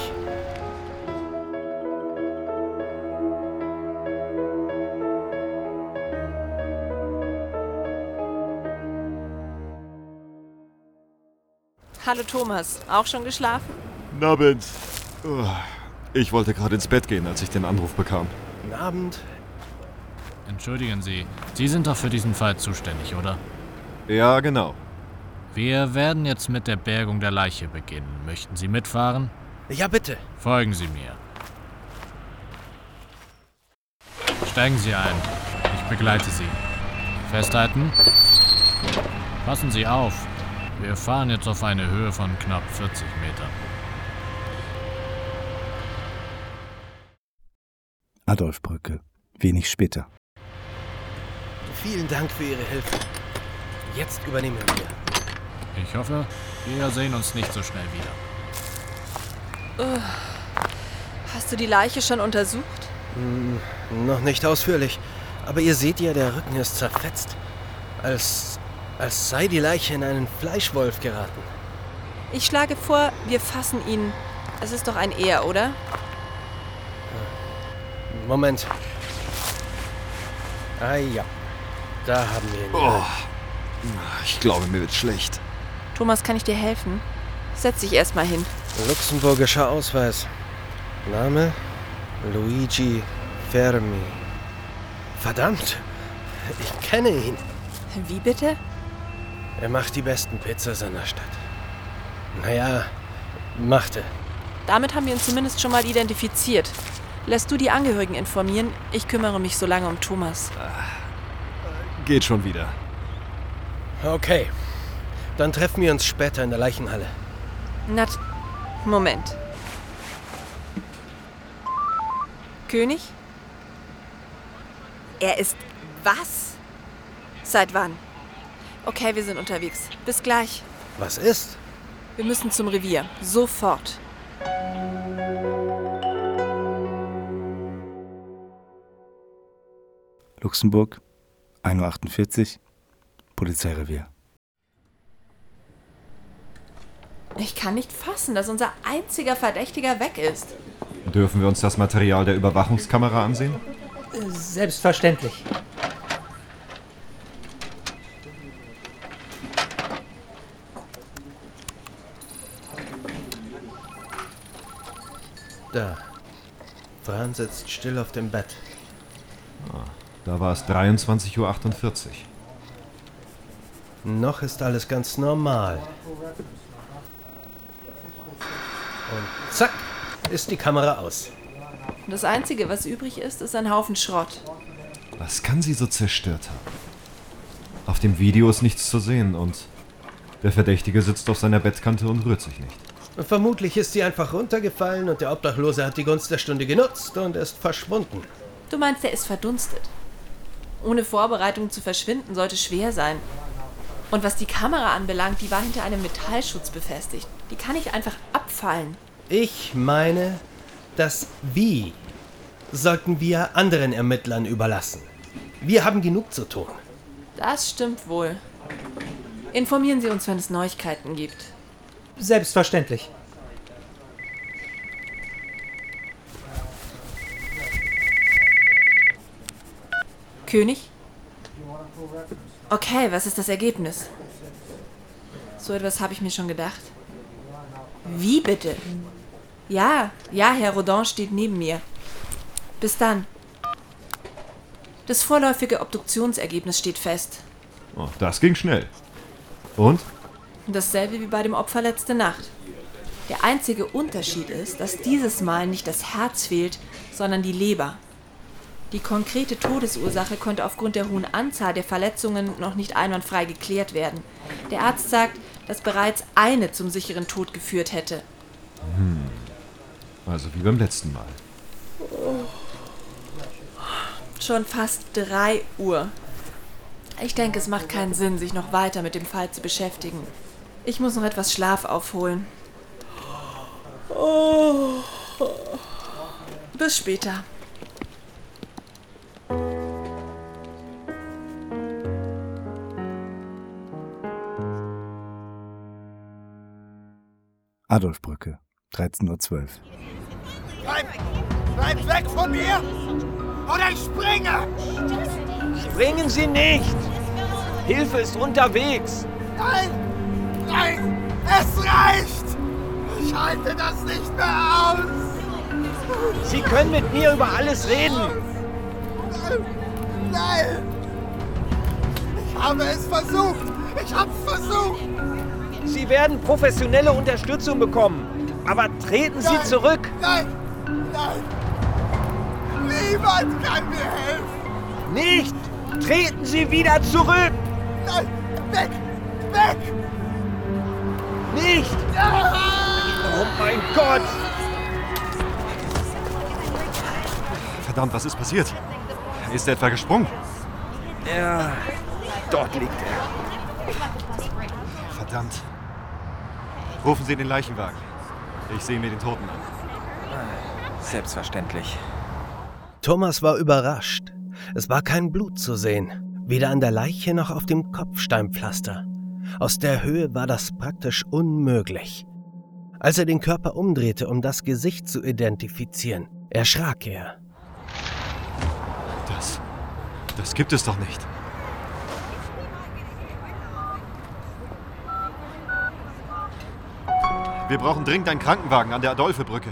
Hallo Thomas, auch schon geschlafen? Guten Abend. Ich wollte gerade ins Bett gehen, als ich den Anruf bekam. Guten Abend. Entschuldigen Sie, Sie sind doch für diesen Fall zuständig, oder? Ja, genau. Wir werden jetzt mit der Bergung der Leiche beginnen. Möchten Sie mitfahren? Ja, bitte. Folgen Sie mir. Steigen Sie ein. Ich begleite Sie. Festhalten. Passen Sie auf. Wir fahren jetzt auf eine Höhe von knapp vierzig Metern. Adolfbrücke, wenig später. Vielen Dank für Ihre Hilfe. Jetzt übernehmen wir. Ich hoffe, wir sehen uns nicht so schnell wieder. Uh, hast du die Leiche schon untersucht? Hm, noch nicht ausführlich. Aber ihr seht ja, der Rücken ist zerfetzt. Als, als sei die Leiche in einen Fleischwolf geraten. Ich schlage vor, wir fassen ihn. Es ist doch ein Er, oder? Moment. Ah ja, da haben wir ihn. Oh, ich glaube, mir wird schlecht. Thomas, kann ich dir helfen? Setz dich erstmal hin. Luxemburgischer Ausweis. Name? Luigi Fermi. Verdammt, ich kenne ihn. Wie bitte? Er macht die besten Pizzas in der Stadt. Naja, machte. Damit haben wir ihn zumindest schon mal identifiziert. Lässt du die Angehörigen informieren? Ich kümmere mich so lange um Thomas. Geht schon wieder. Okay. Dann treffen wir uns später in der Leichenhalle. Nat, Moment. König? Er ist was? Seit wann? Okay, wir sind unterwegs. Bis gleich. Was ist? Wir müssen zum Revier. Sofort. Luxemburg, ein Uhr achtundvierzig, Polizeirevier. Ich kann nicht fassen, dass unser einziger Verdächtiger weg ist. Dürfen wir uns das Material der Überwachungskamera ansehen? Selbstverständlich. Da. Fran sitzt still auf dem Bett. Ah, da war es dreiundzwanzig Uhr achtundvierzig. Noch ist alles ganz normal. Und zack, ist die Kamera aus. Das Einzige, was übrig ist, ist ein Haufen Schrott. Was kann sie so zerstört haben? Auf dem Video ist nichts zu sehen und der Verdächtige sitzt auf seiner Bettkante und rührt sich nicht. Vermutlich ist sie einfach runtergefallen und der Obdachlose hat die Gunst der Stunde genutzt und ist verschwunden. Du meinst, er ist verdunstet? Ohne Vorbereitung zu verschwinden, sollte schwer sein. Und was die Kamera anbelangt, die war hinter einem Metallschutz befestigt. Die kann nicht einfach abfallen. Ich meine, das Wie sollten wir anderen Ermittlern überlassen. Wir haben genug zu tun. Das stimmt wohl. Informieren Sie uns, wenn es Neuigkeiten gibt. Selbstverständlich. König? Okay, was ist das Ergebnis? So etwas habe ich mir schon gedacht. Wie bitte? Ja, ja, Herr Rodin steht neben mir. Bis dann. Das vorläufige Obduktionsergebnis steht fest. Oh, das ging schnell. Und? Dasselbe wie bei dem Opfer letzte Nacht. Der einzige Unterschied ist, dass dieses Mal nicht das Herz fehlt, sondern die Leber. Die konkrete Todesursache konnte aufgrund der hohen Anzahl der Verletzungen noch nicht einwandfrei geklärt werden. Der Arzt sagt, dass bereits eine zum sicheren Tod geführt hätte. Hm. Also wie beim letzten Mal. Schon fast drei Uhr. Ich denke, es macht keinen Sinn, sich noch weiter mit dem Fall zu beschäftigen. Ich muss noch etwas Schlaf aufholen. Bis später. Adolfbrücke, dreizehn Uhr zwölf. Bleib, bleib weg von mir! Oder ich springe! Springen Sie nicht! Hilfe ist unterwegs! Nein! Nein! Es reicht! Ich halte das nicht mehr aus! Sie können mit mir über alles reden! Nein! Ich habe es versucht! Ich hab's versucht! Sie werden professionelle Unterstützung bekommen. Aber treten Sie nein, zurück! Nein! Nein! Niemand kann mir helfen! Nicht! Treten Sie wieder zurück! Nein! Weg! Weg! Nicht! Oh mein Gott! Verdammt, was ist passiert? Ist er etwa gesprungen? Ja, dort liegt er. Verdammt. Rufen Sie den Leichenwagen. Ich sehe mir den Toten an. Selbstverständlich. Thomas war überrascht. Es war kein Blut zu sehen, weder an der Leiche noch auf dem Kopfsteinpflaster. Aus der Höhe war das praktisch unmöglich. Als er den Körper umdrehte, um das Gesicht zu identifizieren, erschrak er. Das, das gibt es doch nicht. Wir brauchen dringend einen Krankenwagen an der Adolphe-Brücke.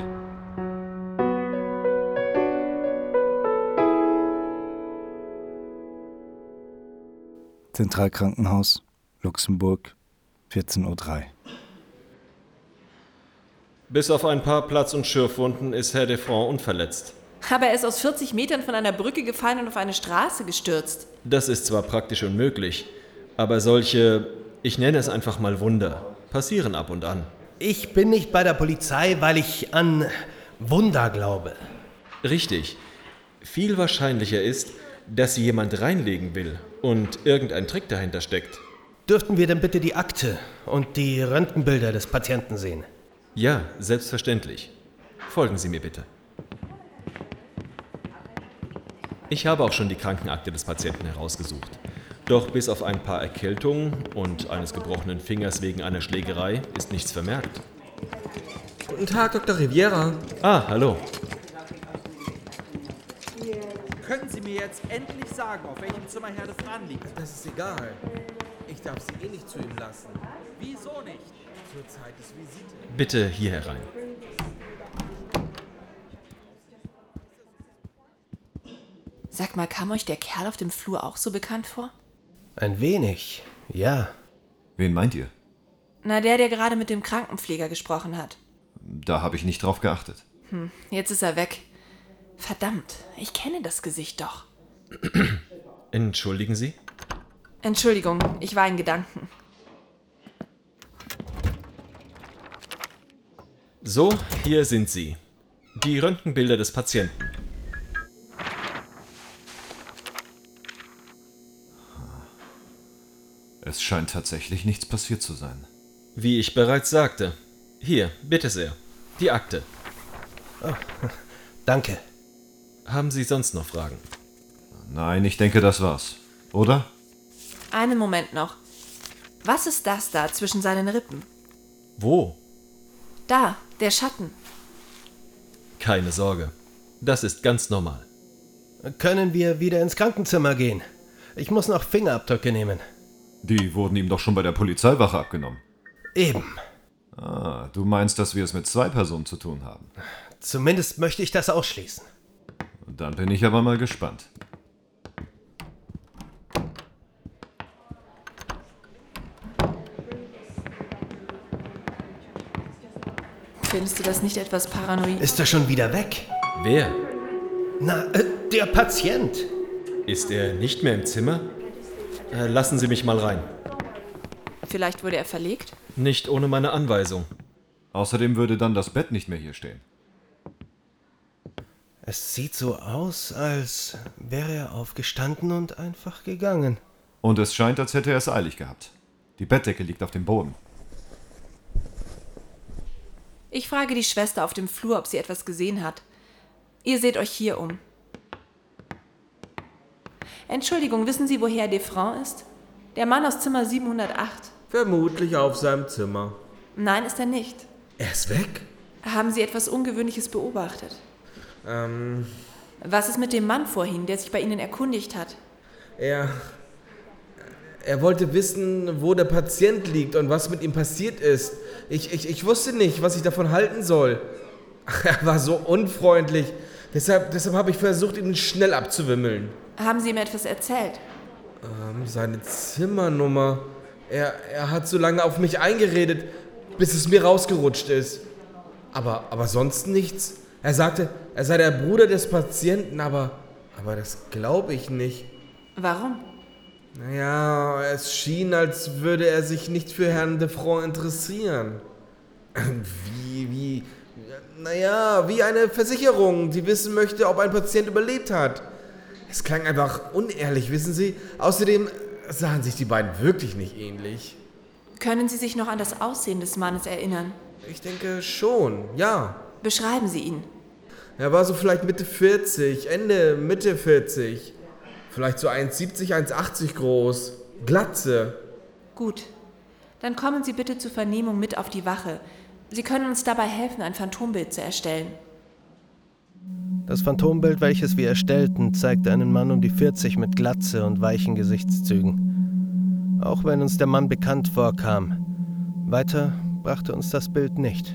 Zentralkrankenhaus, Luxemburg, vierzehn Uhr drei. Bis auf ein paar Platz- und Schürfwunden ist Herr Defrant unverletzt. Aber er ist aus vierzig Metern von einer Brücke gefallen und auf eine Straße gestürzt. Das ist zwar praktisch unmöglich, aber solche, ich nenne es einfach mal Wunder, passieren ab und an. Ich bin nicht bei der Polizei, weil ich an Wunder glaube. Richtig. Viel wahrscheinlicher ist, dass sie jemand reinlegen will und irgendein Trick dahinter steckt. Dürften wir denn bitte die Akte und die Röntgenbilder des Patienten sehen? Ja, selbstverständlich. Folgen Sie mir bitte. Ich habe auch schon die Krankenakte des Patienten herausgesucht. Doch bis auf ein paar Erkältungen und eines gebrochenen Fingers wegen einer Schlägerei ist nichts vermerkt. Guten Tag, Doktor Riviera. Ah, hallo. Können Sie mir jetzt endlich sagen, auf welchem Zimmer Herr de Fran liegt? Das ist egal. Ich darf Sie eh nicht zu ihm lassen. Wieso nicht? Zur Zeit des Visite. Bitte hier herein. Sag mal, kam euch der Kerl auf dem Flur auch so bekannt vor? Ein wenig, ja. Wen meint ihr? Na, der, der gerade mit dem Krankenpfleger gesprochen hat. Da habe ich nicht drauf geachtet. Hm, jetzt ist er weg. Verdammt, ich kenne das Gesicht doch. Entschuldigen Sie? Entschuldigung, ich war in Gedanken. So, hier sind sie. Die Röntgenbilder des Patienten. Es scheint tatsächlich nichts passiert zu sein. Wie ich bereits sagte. Hier, bitte sehr. Die Akte. Oh, danke. Haben Sie sonst noch Fragen? Nein, ich denke, das war's. Oder? Einen Moment noch. Was ist das da zwischen seinen Rippen? Wo? Da, der Schatten. Keine Sorge. Das ist ganz normal. Können wir wieder ins Krankenzimmer gehen? Ich muss noch Fingerabdrücke nehmen. Die wurden ihm doch schon bei der Polizeiwache abgenommen. Eben. Ah, du meinst, dass wir es mit zwei Personen zu tun haben? Zumindest möchte ich das ausschließen. Dann bin ich aber mal gespannt. Findest du das nicht etwas paranoid? Ist er schon wieder weg? Wer? Na, äh, der Patient. Ist er nicht mehr im Zimmer? Äh, lassen Sie mich mal rein. Vielleicht wurde er verlegt? Nicht ohne meine Anweisung. Außerdem würde dann das Bett nicht mehr hier stehen. Es sieht so aus, als wäre er aufgestanden und einfach gegangen. Und es scheint, als hätte er es eilig gehabt. Die Bettdecke liegt auf dem Boden. Ich frage die Schwester auf dem Flur, ob sie etwas gesehen hat. Ihr seht euch hier um. Entschuldigung, wissen Sie, woher Defrant ist? Der Mann aus Zimmer siebenhundertacht. Vermutlich auf seinem Zimmer. Nein, ist er nicht. Er ist weg? Haben Sie etwas Ungewöhnliches beobachtet? Ähm... Was ist mit dem Mann vorhin, der sich bei Ihnen erkundigt hat? Er... Er wollte wissen, wo der Patient liegt und was mit ihm passiert ist. Ich, ich, ich wusste nicht, was ich davon halten soll. Ach, er war so unfreundlich. Deshalb, deshalb habe ich versucht, ihn schnell abzuwimmeln. Haben Sie ihm etwas erzählt? Ähm, seine Zimmernummer. Er, er hat so lange auf mich eingeredet, bis es mir rausgerutscht ist. Aber, aber sonst nichts. Er sagte, er sei der Bruder des Patienten, aber, aber das glaube ich nicht. Warum? Naja, es schien, als würde er sich nicht für Herrn Defrant interessieren. Wie, wie, naja, wie eine Versicherung, die wissen möchte, ob ein Patient überlebt hat. Es klang einfach unehrlich, wissen Sie? Außerdem sahen sich die beiden wirklich nicht ähnlich. Können Sie sich noch an das Aussehen des Mannes erinnern? Ich denke schon, ja. Beschreiben Sie ihn. Er war so vielleicht Mitte vierzig, Ende, Mitte vierzig. Vielleicht so eins siebzig, eins achtzig groß. Glatze. Gut. Dann kommen Sie bitte zur Vernehmung mit auf die Wache. Sie können uns dabei helfen, ein Phantombild zu erstellen. Das Phantombild, welches wir erstellten, zeigte einen Mann um die vierzig mit Glatze und weichen Gesichtszügen. Auch wenn uns der Mann bekannt vorkam. Weiter brachte uns das Bild nicht.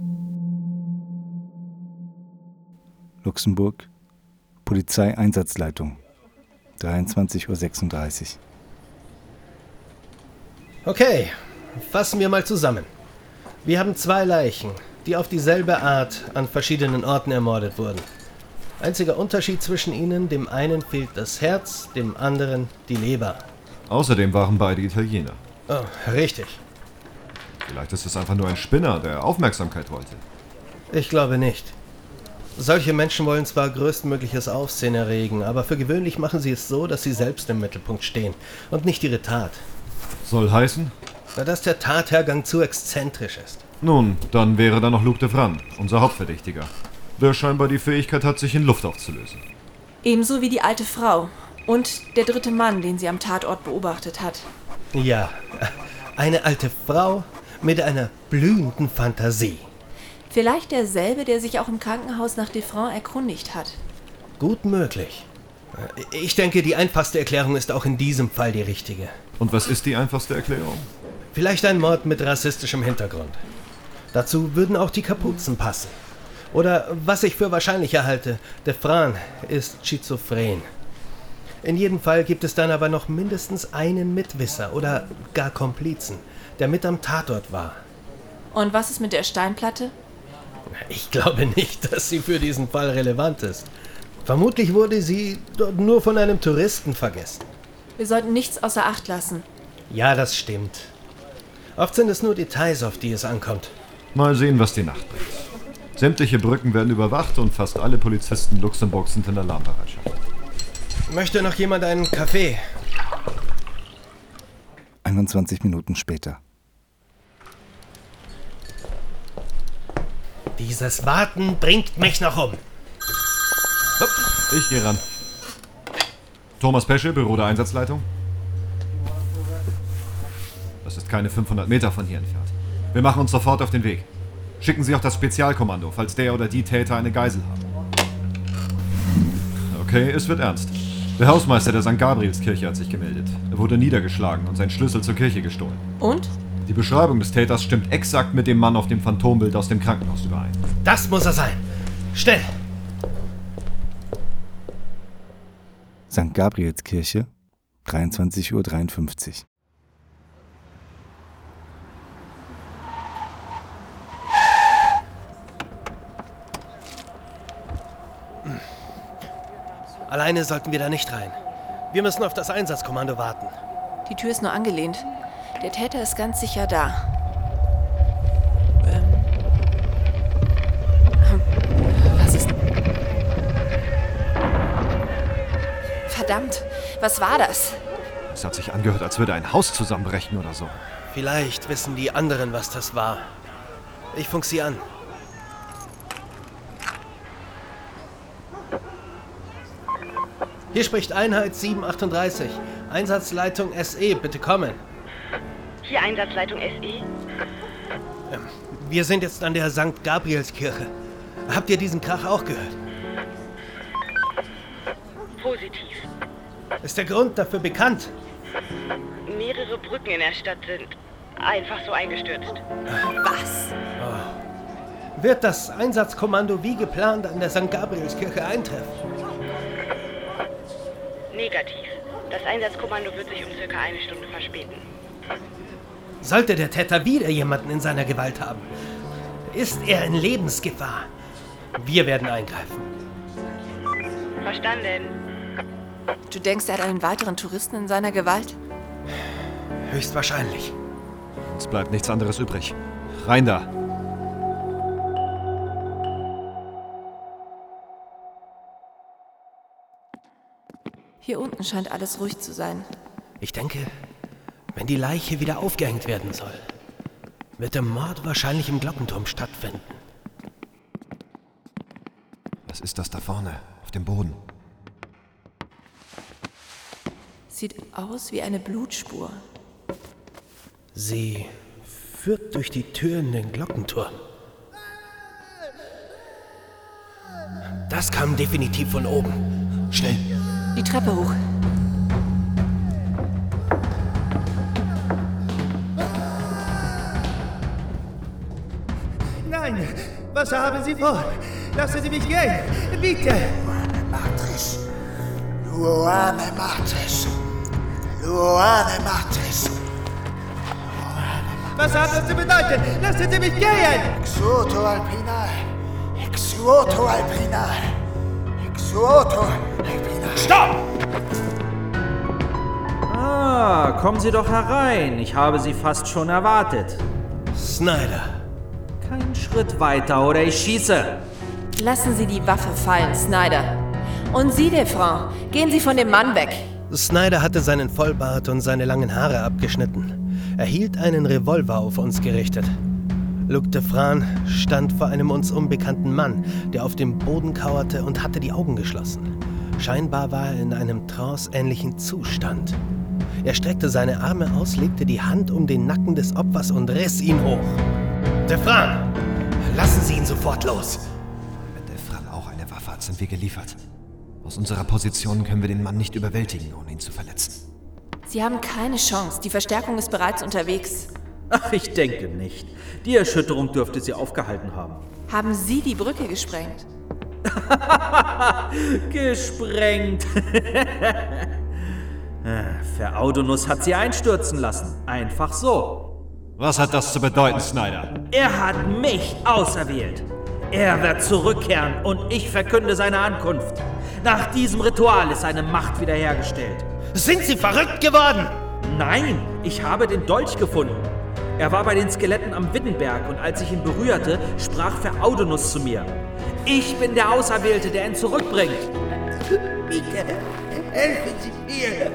Luxemburg, Polizeieinsatzleitung, dreiundzwanzig Uhr sechsunddreißig. Okay, fassen wir mal zusammen. Wir haben zwei Leichen. die auf dieselbe Art an verschiedenen Orten ermordet wurden. Einziger Unterschied zwischen ihnen, dem einen fehlt das Herz, dem anderen die Leber. Außerdem waren beide Italiener. Oh, richtig. Vielleicht ist es einfach nur ein Spinner, der Aufmerksamkeit wollte. Ich glaube nicht. Solche Menschen wollen zwar größtmögliches Aufsehen erregen, aber für gewöhnlich machen sie es so, dass sie selbst im Mittelpunkt stehen und nicht ihre Tat. Soll heißen? Na, dass der Tathergang zu exzentrisch ist. Nun, dann wäre da noch Luc de Vran, unser Hauptverdächtiger, der scheinbar die Fähigkeit hat, sich in Luft aufzulösen. Ebenso wie die alte Frau und der dritte Mann, den sie am Tatort beobachtet hat. Ja, eine alte Frau mit einer blühenden Fantasie. Vielleicht derselbe, der sich auch im Krankenhaus nach de Vran erkundigt hat. Gut möglich. Ich denke, die einfachste Erklärung ist auch in diesem Fall die richtige. Und was ist die einfachste Erklärung? Vielleicht ein Mord mit rassistischem Hintergrund. Dazu würden auch die Kapuzen passen. Oder, was ich für wahrscheinlicher halte, de Vran ist schizophren. In jedem Fall gibt es dann aber noch mindestens einen Mitwisser oder gar Komplizen, der mit am Tatort war. Und was ist mit der Steinplatte? Ich glaube nicht, dass sie für diesen Fall relevant ist. Vermutlich wurde sie dort nur von einem Touristen vergessen. Wir sollten nichts außer Acht lassen. Ja, das stimmt. Oft sind es nur Details, auf die es ankommt. Mal sehen, was die Nacht bringt. Sämtliche Brücken werden überwacht und fast alle Polizisten Luxemburgs sind in Alarmbereitschaft. Möchte noch jemand einen Kaffee? einundzwanzig Minuten später. Dieses Warten bringt mich noch um. Ich gehe ran. Thomas Pesche, Büro der Einsatzleitung. Das ist keine fünfhundert Meter von hier entfernt. Wir machen uns sofort auf den Weg. Schicken Sie auch das Spezialkommando, falls der oder die Täter eine Geisel haben. Okay, es wird ernst. Der Hausmeister der Sankt Gabrielskirche hat sich gemeldet. Er wurde niedergeschlagen und sein Schlüssel zur Kirche gestohlen. Und? Die Beschreibung des Täters stimmt exakt mit dem Mann auf dem Phantombild aus dem Krankenhaus überein. Das muss er sein. Schnell! Sankt Gabrielskirche, dreiundzwanzig Uhr dreiundfünfzig. Alleine sollten wir da nicht rein. Wir müssen auf das Einsatzkommando warten. Die Tür ist nur angelehnt. Der Täter ist ganz sicher da. Ähm. Was ist... Verdammt, was war das? Es hat sich angehört, als würde ein Haus zusammenbrechen oder so. Vielleicht wissen die anderen, was das war. Ich funk sie an. Hier spricht Einheit sieben achtunddreißig. Einsatzleitung S E, bitte kommen. Hier Einsatzleitung S E. Ähm, wir sind jetzt an der Sankt Gabrielskirche. Habt ihr diesen Krach auch gehört? Positiv. Ist der Grund dafür bekannt? Mehrere Brücken in der Stadt sind einfach so eingestürzt. Was? Oh. Wird das Einsatzkommando wie geplant an der Sankt Gabrielskirche eintreffen? Negativ. Das Einsatzkommando wird sich um circa eine Stunde verspäten. Sollte der Täter wieder jemanden in seiner Gewalt haben, ist er in Lebensgefahr. Wir werden eingreifen. Verstanden. Du denkst, er hat einen weiteren Touristen in seiner Gewalt? Höchstwahrscheinlich. Es bleibt nichts anderes übrig. Rein da! Hier unten scheint alles ruhig zu sein. Ich denke, wenn die Leiche wieder aufgehängt werden soll, wird der Mord wahrscheinlich im Glockenturm stattfinden. Was ist das da vorne, auf dem Boden? Sieht aus wie eine Blutspur. Sie führt durch die Tür in den Glockenturm. Das kam definitiv von oben. Schnell! Die Treppe hoch. Nein! Was haben Sie vor? Lassen Sie mich gehen! Bitte! Luane Matris! Luane Matris! Luane Matris! Luane Was hat das zu bedeuten? Lassen Sie mich gehen! Exuoto Alpina! Exuoto Alpina! Exuoto Alpina! Stopp! Ah, kommen Sie doch herein. Ich habe Sie fast schon erwartet. Snyder. Kein Schritt weiter oder ich schieße. Lassen Sie die Waffe fallen, Snyder. Und Sie, Defranc, gehen Sie von dem Mann weg. Snyder hatte seinen Vollbart und seine langen Haare abgeschnitten. Er hielt einen Revolver auf uns gerichtet. Luc Defranc stand vor einem uns unbekannten Mann, der auf dem Boden kauerte und hatte die Augen geschlossen. Scheinbar war er in einem tranceähnlichen Zustand. Er streckte seine Arme aus, legte die Hand um den Nacken des Opfers und riss ihn hoch. Defranc, lassen Sie ihn sofort los! Wenn Defranc auch eine Waffe hat, sind wir geliefert. Aus unserer Position können wir den Mann nicht überwältigen, ohne ihn zu verletzen. Sie haben keine Chance. Die Verstärkung ist bereits unterwegs. Ach, ich denke nicht. Die Erschütterung dürfte sie aufgehalten haben. Haben Sie die Brücke gesprengt? Gesprengt. Feraudonus hat sie einstürzen lassen. Einfach so. Was hat das zu bedeuten, Snyder? Er hat mich auserwählt. Er wird zurückkehren und ich verkünde seine Ankunft. Nach diesem Ritual ist seine Macht wiederhergestellt. Sind Sie verrückt geworden? Nein, ich habe den Dolch gefunden. Er war bei den Skeletten am Wittenberg und als ich ihn berührte, sprach Feraudonus zu mir. Ich bin der Auserwählte, der ihn zurückbringt. Bitte, helfen Sie mir.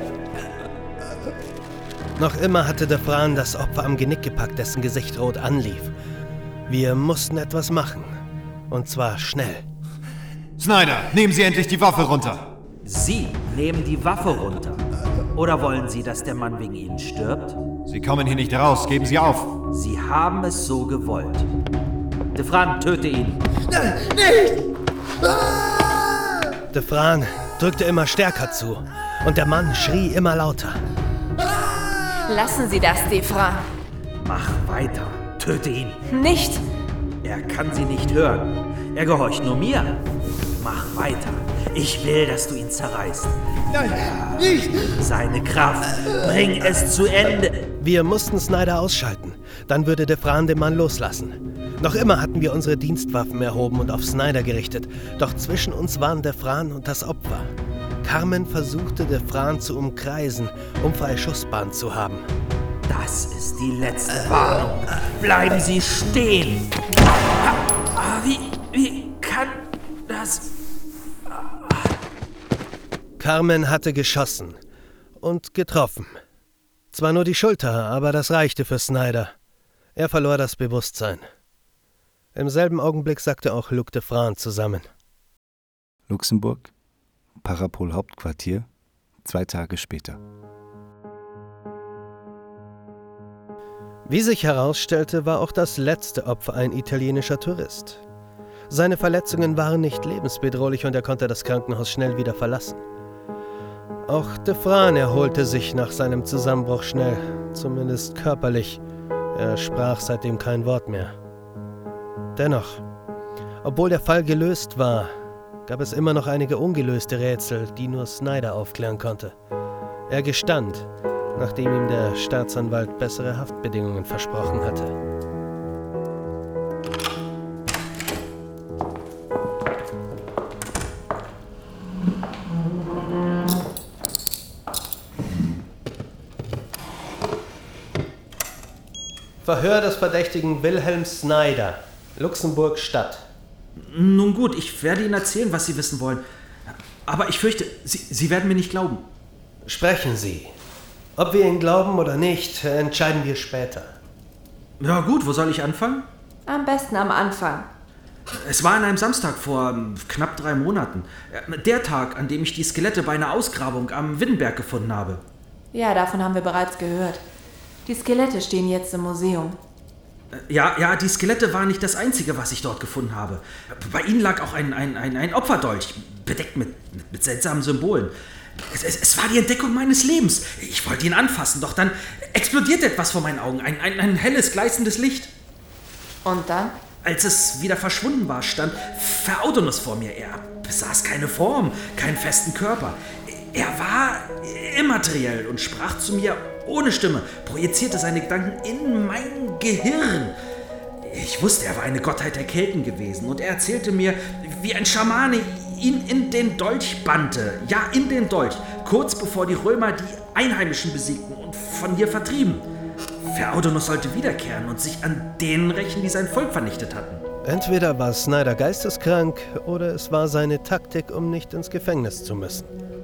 Noch immer hatte Defranc das Opfer am Genick gepackt, dessen Gesicht rot anlief. Wir mussten etwas machen. Und zwar schnell. Snyder, nehmen Sie endlich die Waffe runter. Sie nehmen die Waffe runter. Oder wollen Sie, dass der Mann wegen Ihnen stirbt? Sie kommen hier nicht raus, geben Sie auf. Sie haben es so gewollt. Defranc, töte ihn. Nein, nicht! Ah! Defranc drückte immer stärker zu und der Mann schrie immer lauter. Lassen Sie das, Defranc. Mach weiter. Töte ihn. Nicht! Er kann Sie nicht hören. Er gehorcht nur mir. Mach weiter. Ich will, dass du ihn zerreißt. Nein, nicht! Seine Kraft. Bring es zu Ende. Wir mussten Snyder ausschalten. Dann würde Defranc den Mann loslassen. Noch immer hatten wir unsere Dienstwaffen erhoben und auf Snyder gerichtet. Doch zwischen uns waren Defranc und das Opfer. Carmen versuchte, Defranc zu umkreisen, um freie Schussbahn zu haben. Das ist die letzte Warnung. Bleiben Sie stehen. Wie, wie kann das... Carmen hatte geschossen und getroffen. Zwar nur die Schulter, aber das reichte für Snyder. Er verlor das Bewusstsein. Im selben Augenblick sackte auch Luc Defranc zusammen. Luxemburg, Parapol-Hauptquartier, zwei Tage später. Wie sich herausstellte, war auch das letzte Opfer ein italienischer Tourist. Seine Verletzungen waren nicht lebensbedrohlich und er konnte das Krankenhaus schnell wieder verlassen. Auch Defranc erholte sich nach seinem Zusammenbruch schnell, zumindest körperlich. Er sprach seitdem kein Wort mehr. Dennoch, obwohl der Fall gelöst war, gab es immer noch einige ungelöste Rätsel, die nur Snyder aufklären konnte. Er gestand, nachdem ihm der Staatsanwalt bessere Haftbedingungen versprochen hatte. Verhör des Verdächtigen Wilhelm Snyder, Luxemburg Stadt. Nun gut, ich werde Ihnen erzählen, was Sie wissen wollen. Aber ich fürchte, Sie, Sie werden mir nicht glauben. Sprechen Sie. Ob wir Ihnen glauben oder nicht, entscheiden wir später. Ja gut, wo soll ich anfangen? Am besten am Anfang. Es war an einem Samstag vor knapp drei Monaten. Der Tag, an dem ich die Skelette bei einer Ausgrabung am Wittenberg gefunden habe. Ja, davon haben wir bereits gehört. Die Skelette stehen jetzt im Museum. Ja, ja, die Skelette waren nicht das Einzige, was ich dort gefunden habe. Bei ihnen lag auch ein, ein, ein, ein Opferdolch, bedeckt mit, mit, mit seltsamen Symbolen. Es, es, es war die Entdeckung meines Lebens. Ich wollte ihn anfassen, doch dann explodierte etwas vor meinen Augen. Ein, ein, ein helles, gleißendes Licht. Und dann? Als es wieder verschwunden war, stand Feraudonus vor mir. Er besaß keine Form, keinen festen Körper. Er war immateriell und sprach zu mir ohne Stimme, projizierte seine Gedanken in mein Gehirn. Ich wusste, er war eine Gottheit der Kelten gewesen und er erzählte mir, wie ein Schamane ihn in den Dolch bannte. Ja, in den Dolch, kurz bevor die Römer die Einheimischen besiegten und von hier vertrieben. Feaudunus sollte wiederkehren und sich an denen rächen, die sein Volk vernichtet hatten. Entweder war Snyder geisteskrank oder es war seine Taktik, um nicht ins Gefängnis zu müssen.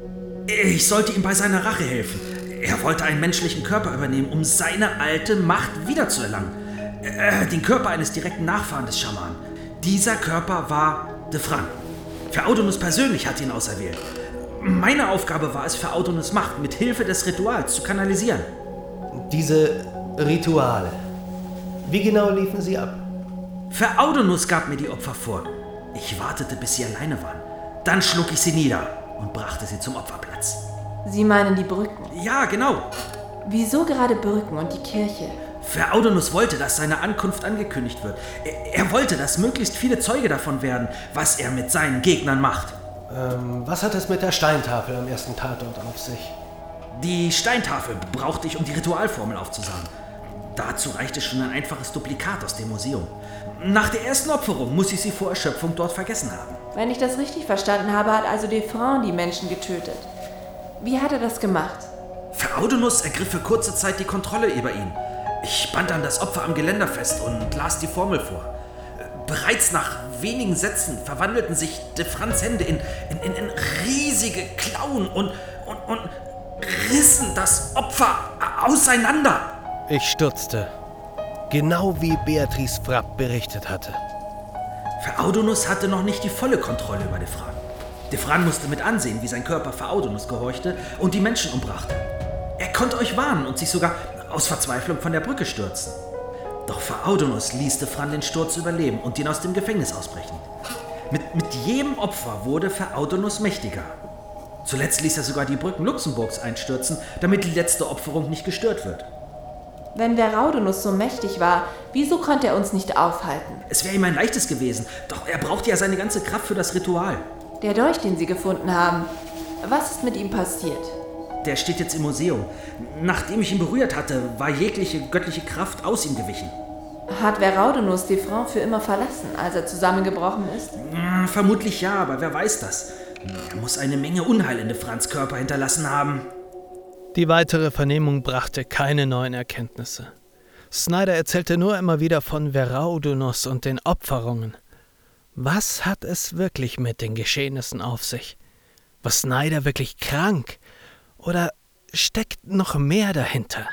Ich sollte ihm bei seiner Rache helfen. Er wollte einen menschlichen Körper übernehmen, um seine alte Macht wiederzuerlangen. Äh, den Körper eines direkten Nachfahren des Schamanen. Dieser Körper war Defran. Feaudunus persönlich hatte ihn auserwählt. Meine Aufgabe war es, Feaudunus' Macht mit Hilfe des Rituals zu kanalisieren. Diese Rituale, wie genau liefen sie ab? Feaudunus gab mir die Opfer vor. Ich wartete, bis sie alleine waren. Dann schlug ich sie nieder und brachte sie zum Opferplatz. Sie meinen die Brücken? Ja, genau. Wieso gerade Brücken und die Kirche? Feaudunus wollte, dass seine Ankunft angekündigt wird. Er, er wollte, dass möglichst viele Zeuge davon werden, was er mit seinen Gegnern macht. Ähm, was hat es mit der Steintafel am ersten Tatort auf sich? Die Steintafel brauchte ich, um die Ritualformel aufzusagen. Dazu reichte schon ein einfaches Duplikat aus dem Museum. Nach der ersten Opferung muss ich sie vor Erschöpfung dort vergessen haben. Wenn ich das richtig verstanden habe, hat also Defran die Menschen getötet. Wie hat er das gemacht? Feaudunus ergriff für kurze Zeit die Kontrolle über ihn. Ich band dann das Opfer am Geländer fest und las die Formel vor. Bereits nach wenigen Sätzen verwandelten sich Defrans Hände in, in, in, in riesige Klauen und, und, und rissen das Opfer auseinander. Ich stutzte. Genau wie Beatrice Frapp berichtet hatte. Feaudunus hatte noch nicht die volle Kontrolle über Defran. Defran musste mit ansehen, wie sein Körper Feaudunus gehorchte und die Menschen umbrachte. Er konnte euch warnen und sich sogar aus Verzweiflung von der Brücke stürzen. Doch Feaudunus ließ Defran den Sturz überleben und ihn aus dem Gefängnis ausbrechen. Mit, mit jedem Opfer wurde Feaudunus mächtiger. Zuletzt ließ er sogar die Brücken Luxemburgs einstürzen, damit die letzte Opferung nicht gestört wird. Wenn Veraudunus so mächtig war, wieso konnte er uns nicht aufhalten? Es wäre ihm ein leichtes gewesen, doch er brauchte ja seine ganze Kraft für das Ritual. Der Dolch, den Sie gefunden haben, was ist mit ihm passiert? Der steht jetzt im Museum. Nachdem ich ihn berührt hatte, war jegliche göttliche Kraft aus ihm gewichen. Hat Veraudunus Defran für immer verlassen, als er zusammengebrochen ist? Hm, vermutlich ja, aber wer weiß das? Er muss eine Menge Unheil in Defrans Körper hinterlassen haben. Die weitere Vernehmung brachte keine neuen Erkenntnisse. Snyder erzählte nur immer wieder von Veraudunus und den Opferungen. Was hat es wirklich mit den Geschehnissen auf sich? War Snyder wirklich krank? Oder steckt noch mehr dahinter?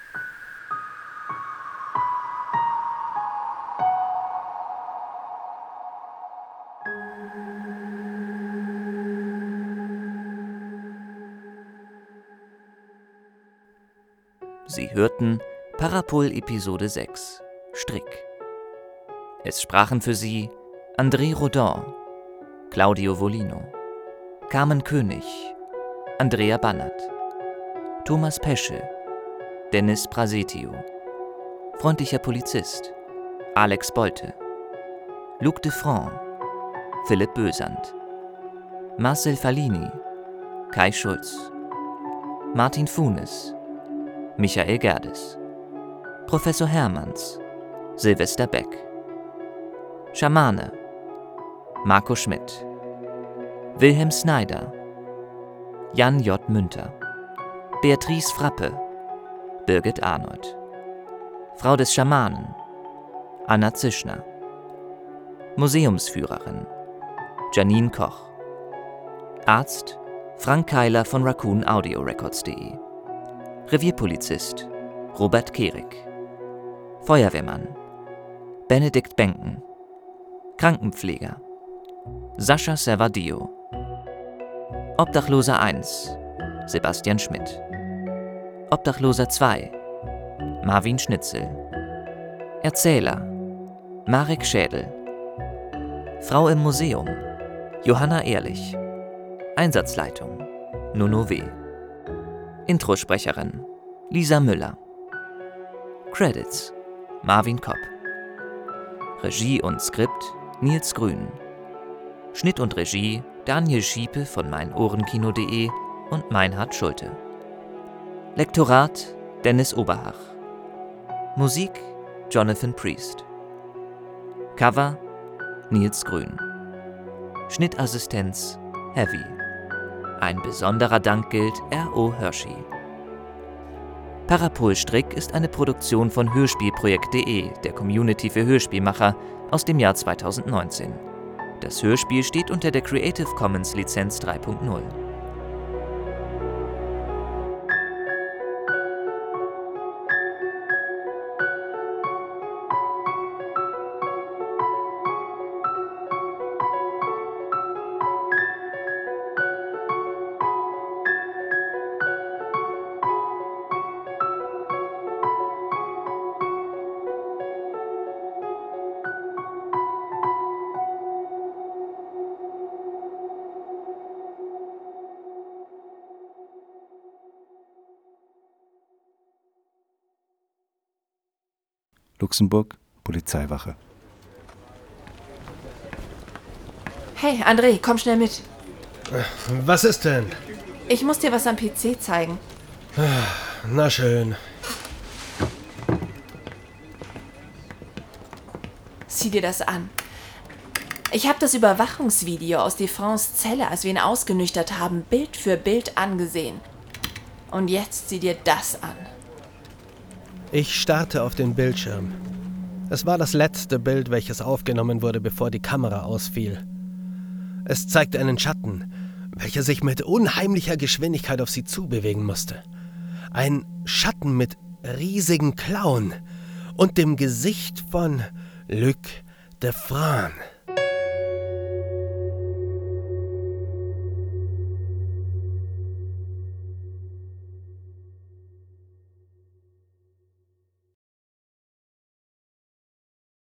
Sie hörten Parapol Episode sechs Strick. Es sprachen für Sie André Rodin, Claudio Volino, Carmen König, Andrea Bannert, Thomas Pesche, Dennis Prasetio, Freundlicher Polizist, Alex Bolte, Luc Defran, Philipp Bösand, Marcel Fallini, Kai Schulz, Martin Funes, Michael Gerdes, Professor Hermanns, Silvester Beck, Schamane, Marco Schmidt, Wilhelm Snyder, Jan J. Münter, Beatrice Frappe, Birgit Arnold, Frau des Schamanen, Anna Zischner, Museumsführerin, Janine Koch, Arzt, Frank Keiler von Raccoon Audio Records punkt de, Revierpolizist, Robert Kehrig, Feuerwehrmann, Benedikt Benken, Krankenpfleger, Sascha Servadio, Obdachloser eins, Sebastian Schmidt, Obdachloser zwei, Marvin Schnitzel, Erzähler, Marek Schädel, Frau im Museum, Johanna Ehrlich, Einsatzleitung, Nono W., Introsprecherin, Lisa Müller, Credits, Marvin Kopp, Regie und Skript, Nils Grün, Schnitt und Regie, Daniel Schiepe von meinohrenkino punkt de und Meinhard Schulte. Lektorat, Dennis Oberhach. Musik Jonathan Priest. Cover Nils Grün. Schnittassistenz Heavy. Ein besonderer Dank gilt R O. Hershey. Parapolstrick ist eine Produktion von Hörspielprojekt punkt de, der Community für Hörspielmacher, aus dem Jahr zweitausendneunzehn. Das Hörspiel steht unter der Creative Commons Lizenz drei Punkt null. Luxemburg, Polizeiwache. Hey, André, komm schnell mit. Was ist denn? Ich muss dir was am P C zeigen. Na schön. Sieh dir das an. Ich habe das Überwachungsvideo aus Defrans Zelle, als wir ihn ausgenüchtert haben, Bild für Bild angesehen. Und jetzt sieh dir das an. Ich starrte auf den Bildschirm. Es war das letzte Bild, welches aufgenommen wurde, bevor die Kamera ausfiel. Es zeigte einen Schatten, welcher sich mit unheimlicher Geschwindigkeit auf sie zubewegen musste. Ein Schatten mit riesigen Klauen und dem Gesicht von Luc Defran.